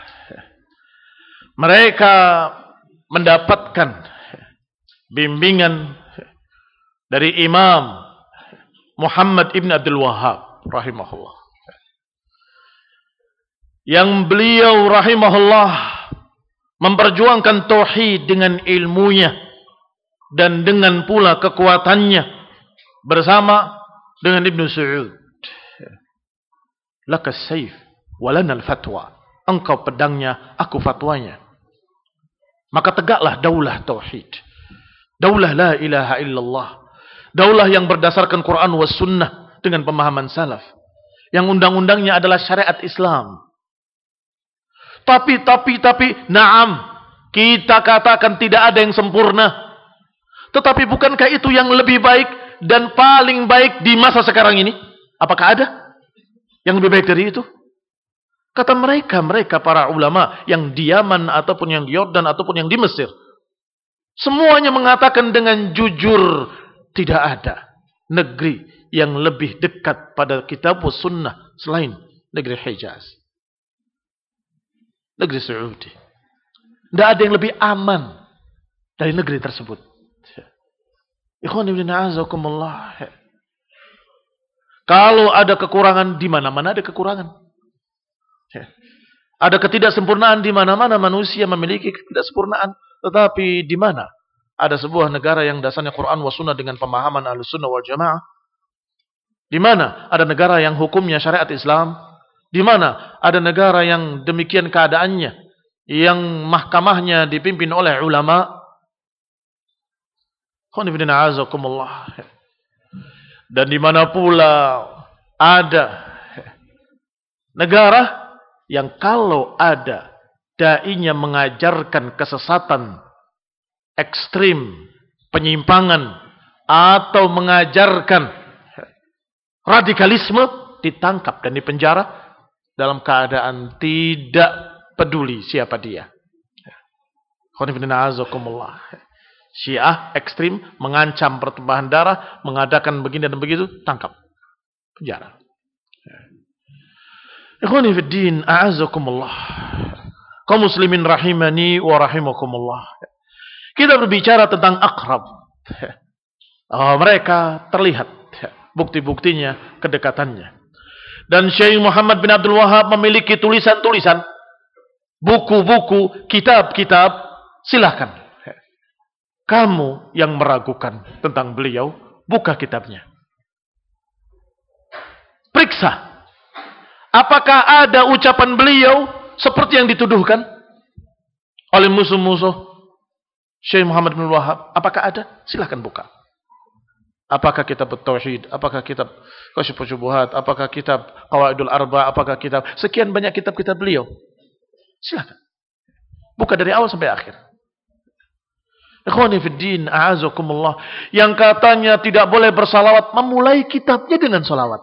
mereka mendapatkan bimbingan dari Imam Muhammad ibn Abdul Wahhab rahimahullah, yang beliau rahimahullah memperjuangkan tauhid dengan ilmunya dan dengan pula kekuatannya bersama dengan Ibnu Saud. Lakas sayf walana al-fatwa, engkau pedangnya, aku fatwanya. Maka tegaklah daulah tauhid, daulah la ilaha illallah, daulah yang berdasarkan Quran was sunnah dengan pemahaman salaf, yang undang-undangnya adalah syariat Islam. Tapi, naam, kita katakan tidak ada yang sempurna. Tetapi bukankah itu yang lebih baik dan paling baik di masa sekarang ini? Apakah ada yang lebih baik dari itu? Kata mereka para ulama yang di Yaman ataupun yang di Yordan ataupun yang di Mesir, semuanya mengatakan dengan jujur, tidak ada negeri yang lebih dekat pada kitab sunnah selain negeri Hijaz, negeri Saudi. Tidak ada yang lebih aman dari negeri tersebut. Ikhwan ibn a'azakumullah. Kalau ada kekurangan, di mana-mana ada kekurangan. Ada ketidaksempurnaan, di mana-mana manusia memiliki ketidaksempurnaan. Tetapi di mana ada sebuah negara yang dasarnya Quran wa sunnah dengan pemahaman Ahlussunnah wal Jamaah? Di mana ada negara yang hukumnya syariat Islam? Di mana ada negara yang demikian keadaannya, yang mahkamahnya dipimpin oleh ulama? Dan di mana pula ada negara yang kalau ada dai-nya mengajarkan kesesatan ekstrim, penyimpangan, atau mengajarkan radikalisme, ditangkap dan dipenjara dalam keadaan tidak peduli siapa dia. Syiah ekstrim mengancam pertumpahan darah, mengadakan begini dan begitu, tangkap, penjara. Ikhwani fiddin a'azakumullah, kaum muslimin rahimani wa rahimakumullah. Kita berbicara tentang akrab. Mereka terlihat bukti-buktinya, kedekatannya. Dan Syekh Muhammad bin Abdul Wahhab memiliki tulisan-tulisan, buku-buku, kitab-kitab. Silahkan kamu yang meragukan tentang beliau, buka kitabnya, periksa apakah ada ucapan beliau seperti yang dituduhkan oleh musuh-musuh Syekh Muhammad bin Wahhab. Apakah ada? Silahkan buka. Apakah kitab Tauhid, apakah kitab Kasyfus Syubuhat, apakah kitab Qawaidul Arba, apakah kitab, sekian banyak kitab-kitab beliau. Silahkan buka dari awal sampai akhir. Ikhwani fiddin a'azakumullah, yang katanya tidak boleh bersalawat, memulai kitabnya dengan salawat.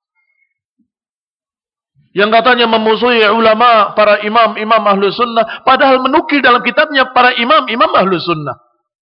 Yang katanya memusuhi ulama, para imam-imam ahlu sunnah, padahal menukil dalam kitabnya para imam-imam ahlu sunnah.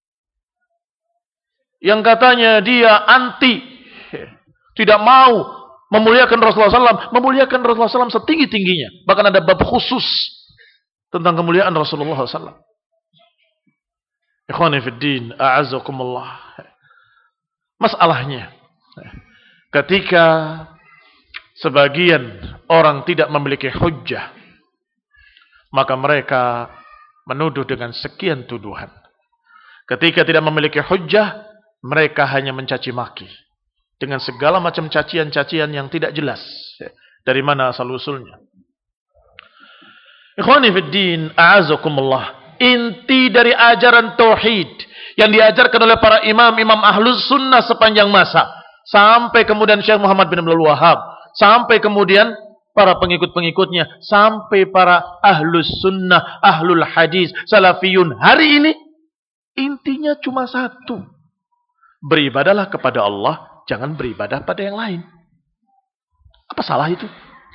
Yang katanya dia anti, tidak mau memuliakan Rasulullah SAW, memuliakan Rasulullah SAW setinggi-tingginya. Bahkan ada bab khusus tentang kemuliaan Rasulullah SAW. Ikhwani fiddin a'azakumullah. Masalahnya, ketika sebagian orang tidak memiliki hujjah, maka mereka menuduh dengan sekian tuduhan. Ketika tidak memiliki hujjah, mereka hanya mencaci maki dengan segala macam cacian-cacian yang tidak jelas dari mana asal-usulnya. Ikhwani fiddin a'azakumullah, inti dari ajaran tauhid yang diajarkan oleh para imam-imam ahlus sunnah sepanjang masa, sampai kemudian Syekh Muhammad bin Abdul Wahhab, sampai kemudian para pengikut-pengikutnya, sampai para ahlus sunnah, ahlul hadis, salafiyun hari ini, intinya cuma satu. Beribadahlah kepada Allah, jangan beribadah pada yang lain. Apa salah itu?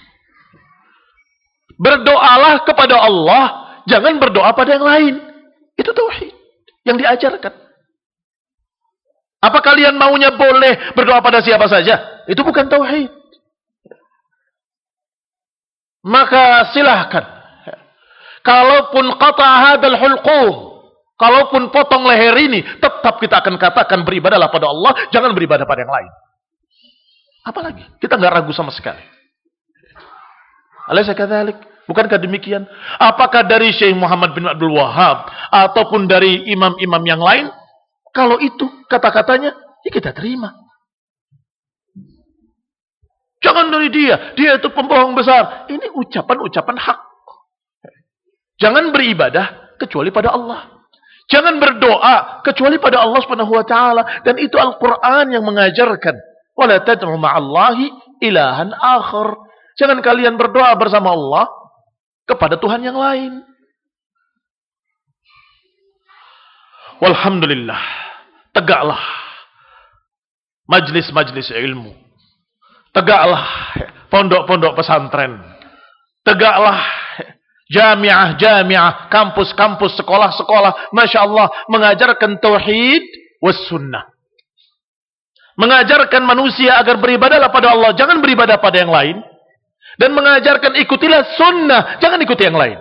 Berdoalah kepada Allah, jangan berdoa pada yang lain. Itu tauhid yang diajarkan. Apa kalian maunya boleh berdoa pada siapa saja? Itu bukan tauhid. Maka silahkan. Kalaupun qata hadal hulqum, kalaupun potong leher ini, tetap kita akan katakan beribadahlah pada Allah, jangan beribadah pada yang lain. Apalagi? Kita nggak ragu sama sekali. Alaysa kadzalik? Bukankah demikian? Apakah dari Syekh Muhammad bin Abdul Wahhab ataupun dari imam-imam yang lain? Kalau itu kata-katanya, ya kita terima. Jangan dari dia itu pembohong besar. Ini ucapan-ucapan hak. Jangan beribadah kecuali pada Allah. Jangan berdoa kecuali pada Allah Subhanahu wa taala, dan itu Al-Qur'an yang mengajarkan. Wala tad'u ma'allahi ilahan akhar. Jangan kalian berdoa bersama Allah kepada Tuhan yang lain. Walhamdulillah, tegaklah majlis-majlis ilmu. Tegaklah pondok-pondok pesantren. Tegaklah jamiah-jamiah, kampus-kampus, sekolah-sekolah, Masya Allah, mengajarkan tauhid was sunnah. Mengajarkan manusia agar beribadahlah pada Allah, jangan beribadah pada yang lain. Dan mengajarkan ikutilah sunnah, jangan ikuti yang lain.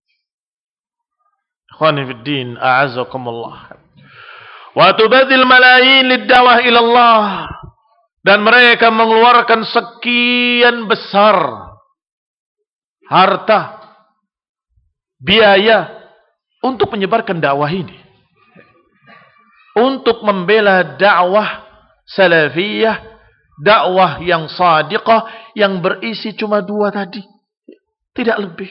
Ikhwani fid din, a'azzakumullah. Wa tubadzil malayin lid-da'wah ila Allah. Dan mereka mengeluarkan sekian besar harta, biaya untuk menyebarkan dakwah ini. Untuk membela dakwah salafiyah, dakwah yang shadiqah, yang berisi cuma dua tadi. Tidak lebih.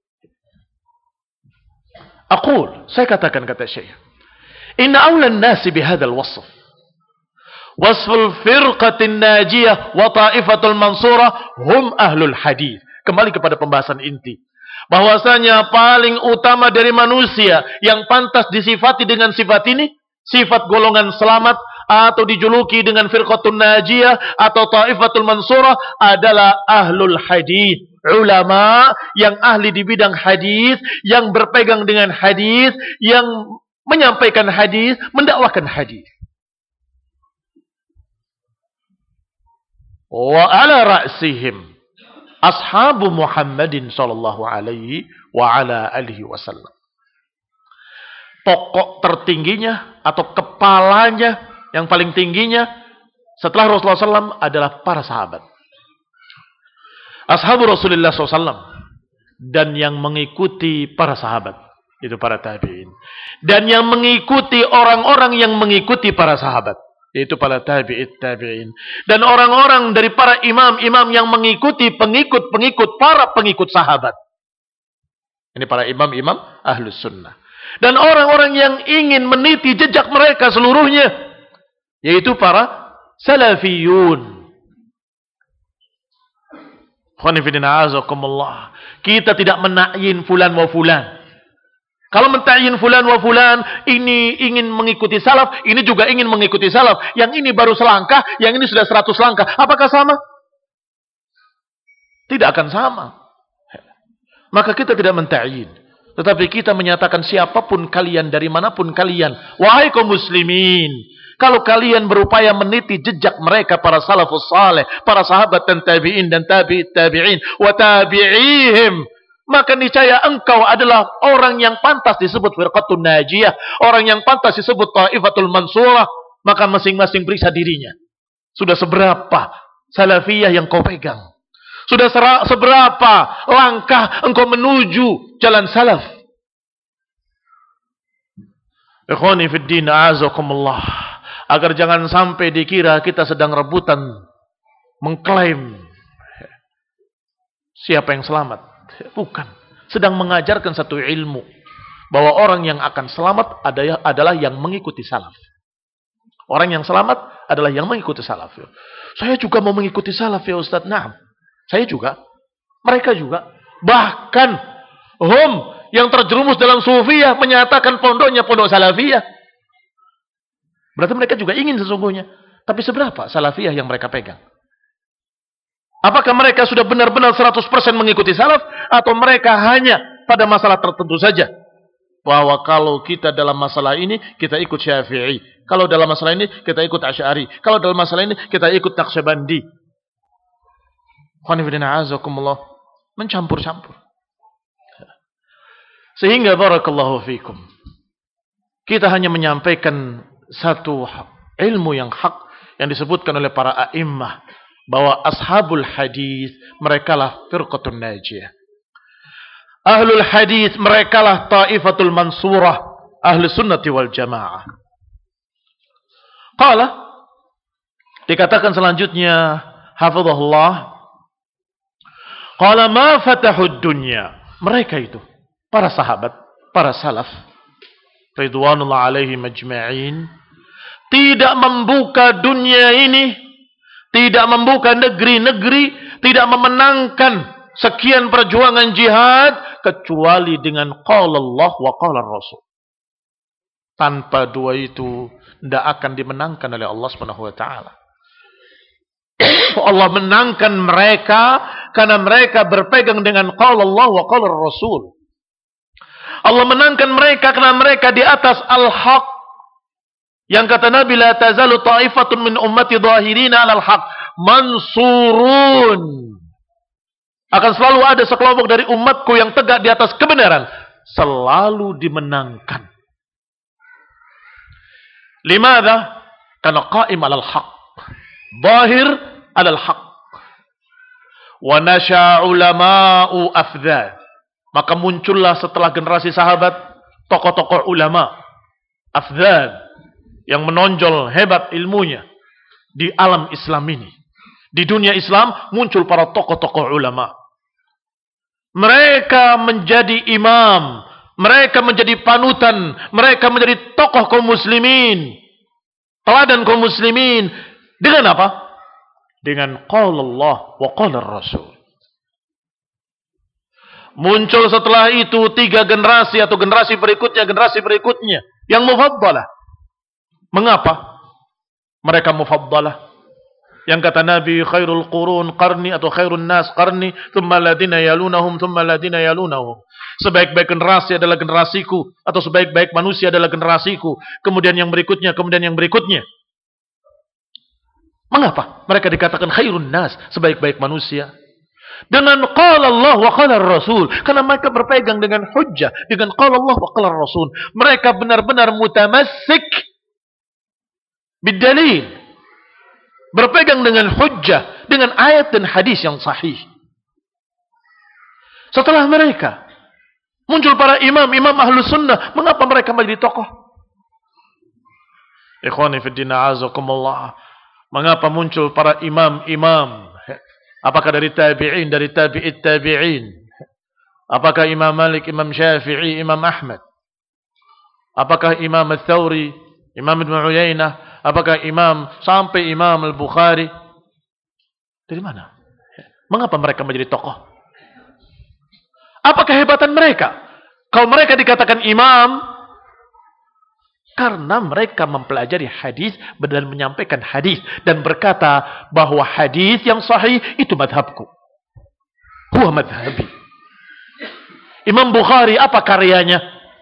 Saya katakan, kata Syekh, inna awlan nasi bihadzal wasf. Wasful firqatin najiyah wa ta'ifatul mansurah hum ahlul hadis. Kembali kepada pembahasan inti. Bahwasanya paling utama dari manusia yang pantas disifati dengan sifat ini, sifat golongan selamat, atau dijuluki dengan firqatun najiyah atau ta'ifatul mansurah, adalah ahlul hadis. Ulama yang ahli di bidang hadis, yang berpegang dengan hadis, yang menyampaikan hadis, mendakwahkan hadis. Wa ala ra'sihim ashabu Muhammadin sallallahu alaihi wa ala alihi wasallam. Pokok tertingginya atau kepalanya yang paling tingginya setelah Rasulullah SAW adalah para sahabat. Ashabu Rasulullah SAW dan yang mengikuti para sahabat, itu para tabi'in. Dan yang mengikuti orang-orang yang mengikuti para sahabat, yaitu para tabi'in. Dan orang-orang dari para imam-imam yang mengikuti pengikut-pengikut para pengikut sahabat. Ini para imam-imam ahlus sunnah. Dan orang-orang yang ingin meniti jejak mereka seluruhnya, yaitu para salafiyun. Kita tidak menakyin fulan wa fulan. Kalau mentakyin fulan wa fulan, ini ingin mengikuti salaf, ini juga ingin mengikuti salaf. Yang ini baru selangkah, yang ini sudah 100 langkah. Apakah sama? Tidak akan sama. Maka kita tidak mentakyin. Tetapi kita menyatakan siapapun kalian, dari manapun kalian, wahai kaum muslimin, kalau kalian berupaya meniti jejak mereka, para salafus saleh, para sahabat dan tabi'in dan tabi'in wa tabi'ihim, maka niscaya engkau adalah orang yang pantas disebut firqatun najiyah, orang yang pantas disebut ta'ifatul mansurah. Maka masing-masing periksa dirinya. Sudah seberapa salafiyah yang kau pegang? Sudah seberapa langkah engkau menuju jalan salaf? Ikhwani fid din, a'azakumullah. Agar jangan sampai dikira kita sedang rebutan mengklaim siapa yang selamat. Bukan. Sedang mengajarkan satu ilmu. Bahwa orang yang akan selamat adalah yang mengikuti salaf. Orang yang selamat adalah yang mengikuti salaf. Saya juga mau mengikuti salaf ya Ustaz. Nah, saya juga. Mereka juga. Bahkan hum yang terjerumus dalam sufiyah menyatakan pondoknya pondok salafiyah. Berarti mereka juga ingin sesungguhnya. Tapi seberapa salafiyah yang mereka pegang? Apakah mereka sudah benar-benar 100% mengikuti salaf? Atau mereka hanya pada masalah tertentu saja? Bahwa kalau kita dalam masalah ini, kita ikut Syafi'i. Kalau dalam masalah ini, kita ikut Asy'ari. Kalau dalam masalah ini, kita ikut Naqsyabandi. Mencampur-campur. Sehingga barakallahu fikum, kita hanya menyampaikan satu ilmu yang hak yang disebutkan oleh para a'immah, bahwa ashabul hadis merekalah firqatun najiyah. Ahlul hadis merekalah taifatul mansurah, ahli sunnati wal jamaah. Qala, dikatakan selanjutnya, hafizahullah, qala ma fatahud dunya. Mereka itu, para sahabat, para salaf, ridwanullah alaihim ajma'in, tidak membuka dunia ini, tidak membuka negeri-negeri, tidak memenangkan sekian perjuangan jihad, kecuali dengan qala Allah wa qala Rasul. Tanpa dua itu, tidak akan dimenangkan oleh Allah Subhanahu wa ta'ala. Allah menangkan mereka karena mereka berpegang dengan qala Allah wa qala Rasul. Allah menangkan mereka karena mereka di atas al-haq. Yang kata Nabi, la tazalu ta'ifatun min ummati dhahirina 'alal haq mansurun. Akan selalu ada sekelompok dari umatku yang tegak di atas kebenaran, selalu dimenangkan. Limadha? Karena qa'im 'alal haq, dhahir 'alal haq. Wa nasha ulama'u afdhad. Maka muncullah setelah generasi sahabat tokoh-tokoh ulama afdhad yang menonjol hebat ilmunya di alam Islam ini. Di dunia Islam muncul para tokoh-tokoh ulama. Mereka menjadi imam, mereka menjadi panutan, mereka menjadi tokoh kaum muslimin, teladan kaum muslimin. Dengan apa? Dengan qala Allah wa qala Rasul. Muncul setelah itu 3 generasi atau generasi berikutnya yang mufaddalah. Mengapa mereka mufaddalah? Yang kata Nabi, khairul qurun qarni atau khairun nas qarni, thumma ladina yalunahum, thumma ladina yalunahum. Sebaik-baik generasi adalah generasiku, atau sebaik-baik manusia adalah generasiku, kemudian yang berikutnya, kemudian yang berikutnya. Mengapa mereka dikatakan khairun nas, sebaik-baik manusia? Dengan qala Allah wa qala Rasul. Karena mereka berpegang dengan hujjah, dengan qala Allah wa qala Rasul. Mereka benar-benar mutamassik bidalil, berpegang dengan hujjah, dengan ayat dan hadis yang sahih. Setelah mereka muncul para imam ahlu sunnah. Mengapa mereka menjadi tokoh? Ikhwani fiddin a'azakumullah. Mengapa muncul para imam? Apakah dari tabi'in, dari tabi'it tabi'in? Apakah Imam Malik, Imam Syafi'i, Imam Ahmad? Apakah Imam Al-Thawri, Imam Ibn Uyainah? Apakah Imam sampai Imam Al-Bukhari? Dari mana? Mengapa mereka menjadi tokoh? Apa kehebatan mereka? Kalau mereka dikatakan imam, karena mereka mempelajari hadis dan menyampaikan hadis dan berkata bahwa hadis yang sahih itu madhabku. Huwa madhabi. Imam Bukhari apa karyanya?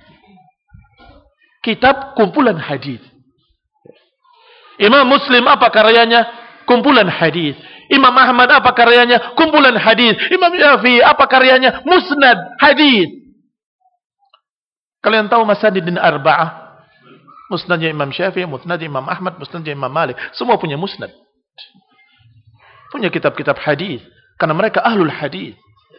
Kitab kumpulan hadis. Imam Muslim apa karyanya? Kumpulan hadis. Imam Ahmad apa karyanya? Kumpulan hadis. Imam Syafi'i apa karyanya? Musnad hadis. Kalian tahu Masanidin Arba'ah? Musnadnya Imam Syafi'i, musnadnya Imam Ahmad, musnadnya Imam Malik. Semua punya musnad. Punya kitab-kitab hadis. Karena mereka ahlul hadis.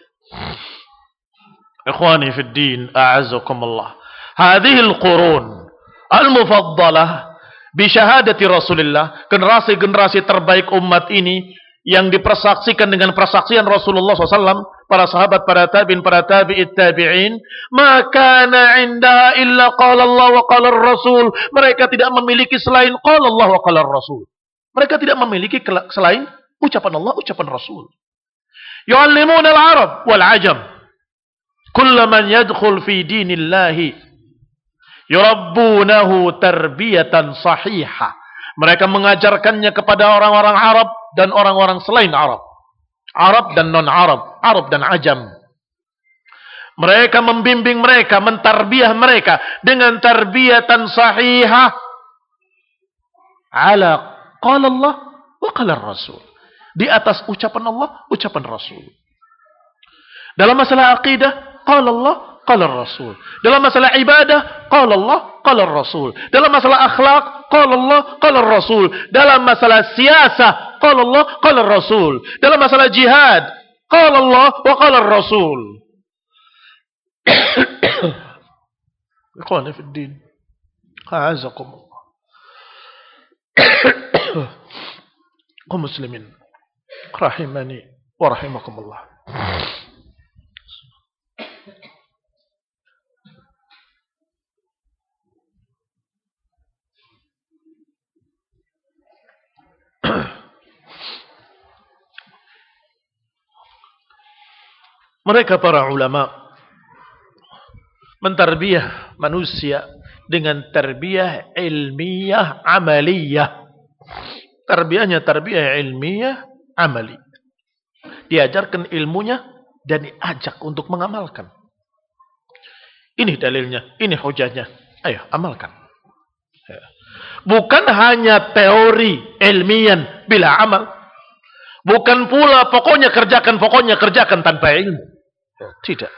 Ikhwani fid din, a'azzakumullah. Hadhil qurun al-mufaddalah bisyahadati Rasulullah. Generasi-generasi terbaik umat ini yang dipersaksikan dengan persaksian Rasulullah SAW, para sahabat, para tabi'in, para tabi'it tabi'in, maka inda illa qala Allah wa qala Rasul. Mereka tidak memiliki selain qala Allah wa qala Rasul. Mereka tidak memiliki selain ucapan Allah, ucapan Rasul. yu'allimuna al-Arab wal 'ajam kullu man yadkhul fi dinillahi yurabbunahu tarbiyatan sahihah. Mereka mengajarkannya kepada orang-orang Arab dan orang-orang selain Arab. Arab dan non-Arab, Arab dan Ajam. Mereka membimbing mereka, mentarbiyah mereka dengan tarbiyatan sahihah ala qala Allah wa qala Rasul. Di atas ucapan Allah, ucapan Rasul. Dalam masalah akidah, qala Allah, qala Rasul. Dalam masalah ibadah, qala Allah, qala Rasul. Dalam masalah akhlak, qala Allah, qala Rasul. Dalam masalah siyasah, qala Allah, qala Rasul. Dalam masalah jihad, qala Allah wa qala Rasul. Ikhwani fi din, a'azakum Allah. Kaum muslimin rahimani wa rahimakumullah. Mereka para ulama mentarbiyah manusia dengan tarbiyah ilmiah amaliyah. Tarbiyahnya tarbiyah ilmiah amali. Diajarkan ilmunya dan diajak untuk mengamalkan. Ini dalilnya, ini hujahnya. Ayo amalkan. Bukan hanya teori ilmian bila amal. Bukan pula pokoknya kerjakan tanpa ilmu. Tidak.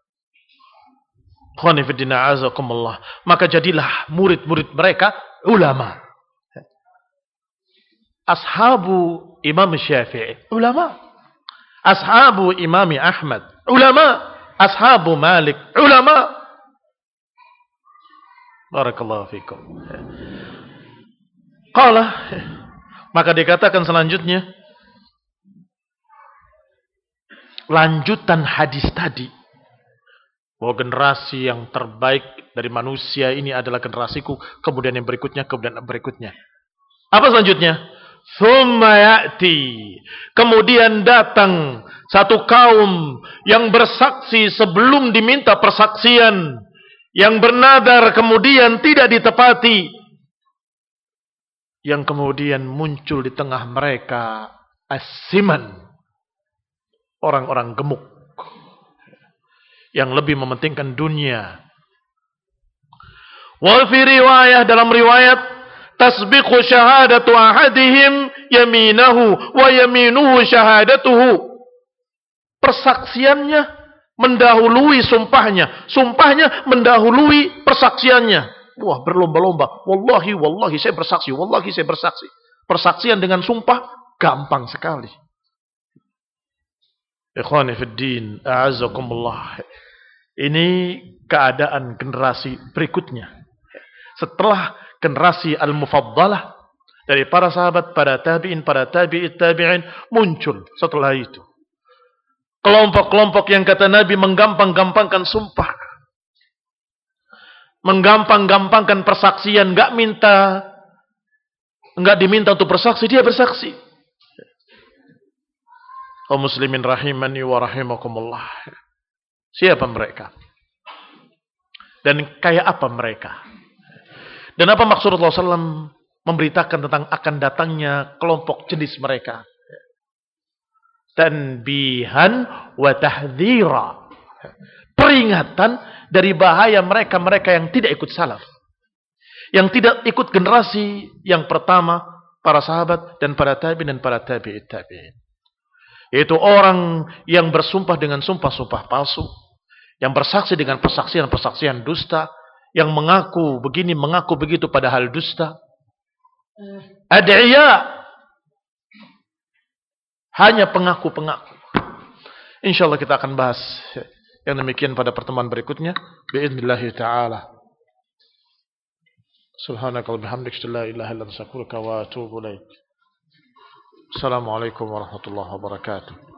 Maka jadilah murid-murid mereka ulama. Ashabu Imam Syafi'i, ulama. Ashabu Imam Ahmad, ulama. Ashabu Malik, ulama. Barakallahu fikum. Qala, maka dikatakan selanjutnya, lanjutan hadis tadi, bahwa generasi yang terbaik dari manusia ini adalah generasiku, kemudian yang berikutnya, kemudian yang berikutnya. Apa selanjutnya? Thumma ya'ti. Kemudian datang satu kaum yang bersaksi sebelum diminta persaksian, yang bernadar kemudian tidak ditepati, yang kemudian muncul di tengah mereka asiman, orang-orang gemuk yang lebih mementingkan dunia. Wa fi riwayah, dalam riwayat, tasbiqu syahadatu ahadihim yaminahu wa yaminuhu syahadatuhu. Persaksiannya mendahului sumpahnya, sumpahnya mendahului persaksiannya. Wah, berlomba-lomba. Wallahi saya bersaksi, wallahi saya bersaksi. Persaksian dengan sumpah gampang sekali. Ikhwani fid din, a'azzakumullah. Ini keadaan generasi berikutnya. Setelah generasi al-mufaddalah dari para sahabat, para tabi'in, para tabi'it tabi'in, muncul setelah itu kelompok-kelompok yang kata Nabi menggampang-gampangkan sumpah, menggampang-gampangkan persaksian, enggak diminta untuk bersaksi, dia bersaksi. Kaum muslimin rahimani wa rahimakumullah. Siapa mereka? Dan kayak apa mereka? Dan apa maksud Rasulullah SAW memberitakan tentang akan datangnya kelompok jenis mereka? Tanbihan wa tahdhira. Peringatan dari bahaya mereka-mereka yang tidak ikut salaf. Yang tidak ikut generasi yang pertama, para sahabat dan para tabi'in dan para tabi'it tabi'in. Yaitu orang yang bersumpah dengan sumpah-sumpah palsu, yang bersaksi dengan persaksian-persaksian dusta, yang mengaku begini, mengaku begitu padahal dusta. Ad'iya, hanya pengaku-pengaku. Insyaallah kita akan bahas yang demikian pada pertemuan berikutnya. Bi'idznillah ta'ala. Subhanaka wa bihamdika la ilaha illa anta astaghfiruka wa atubu ilaik. Assalamualaikum warahmatullahi wabarakatuh.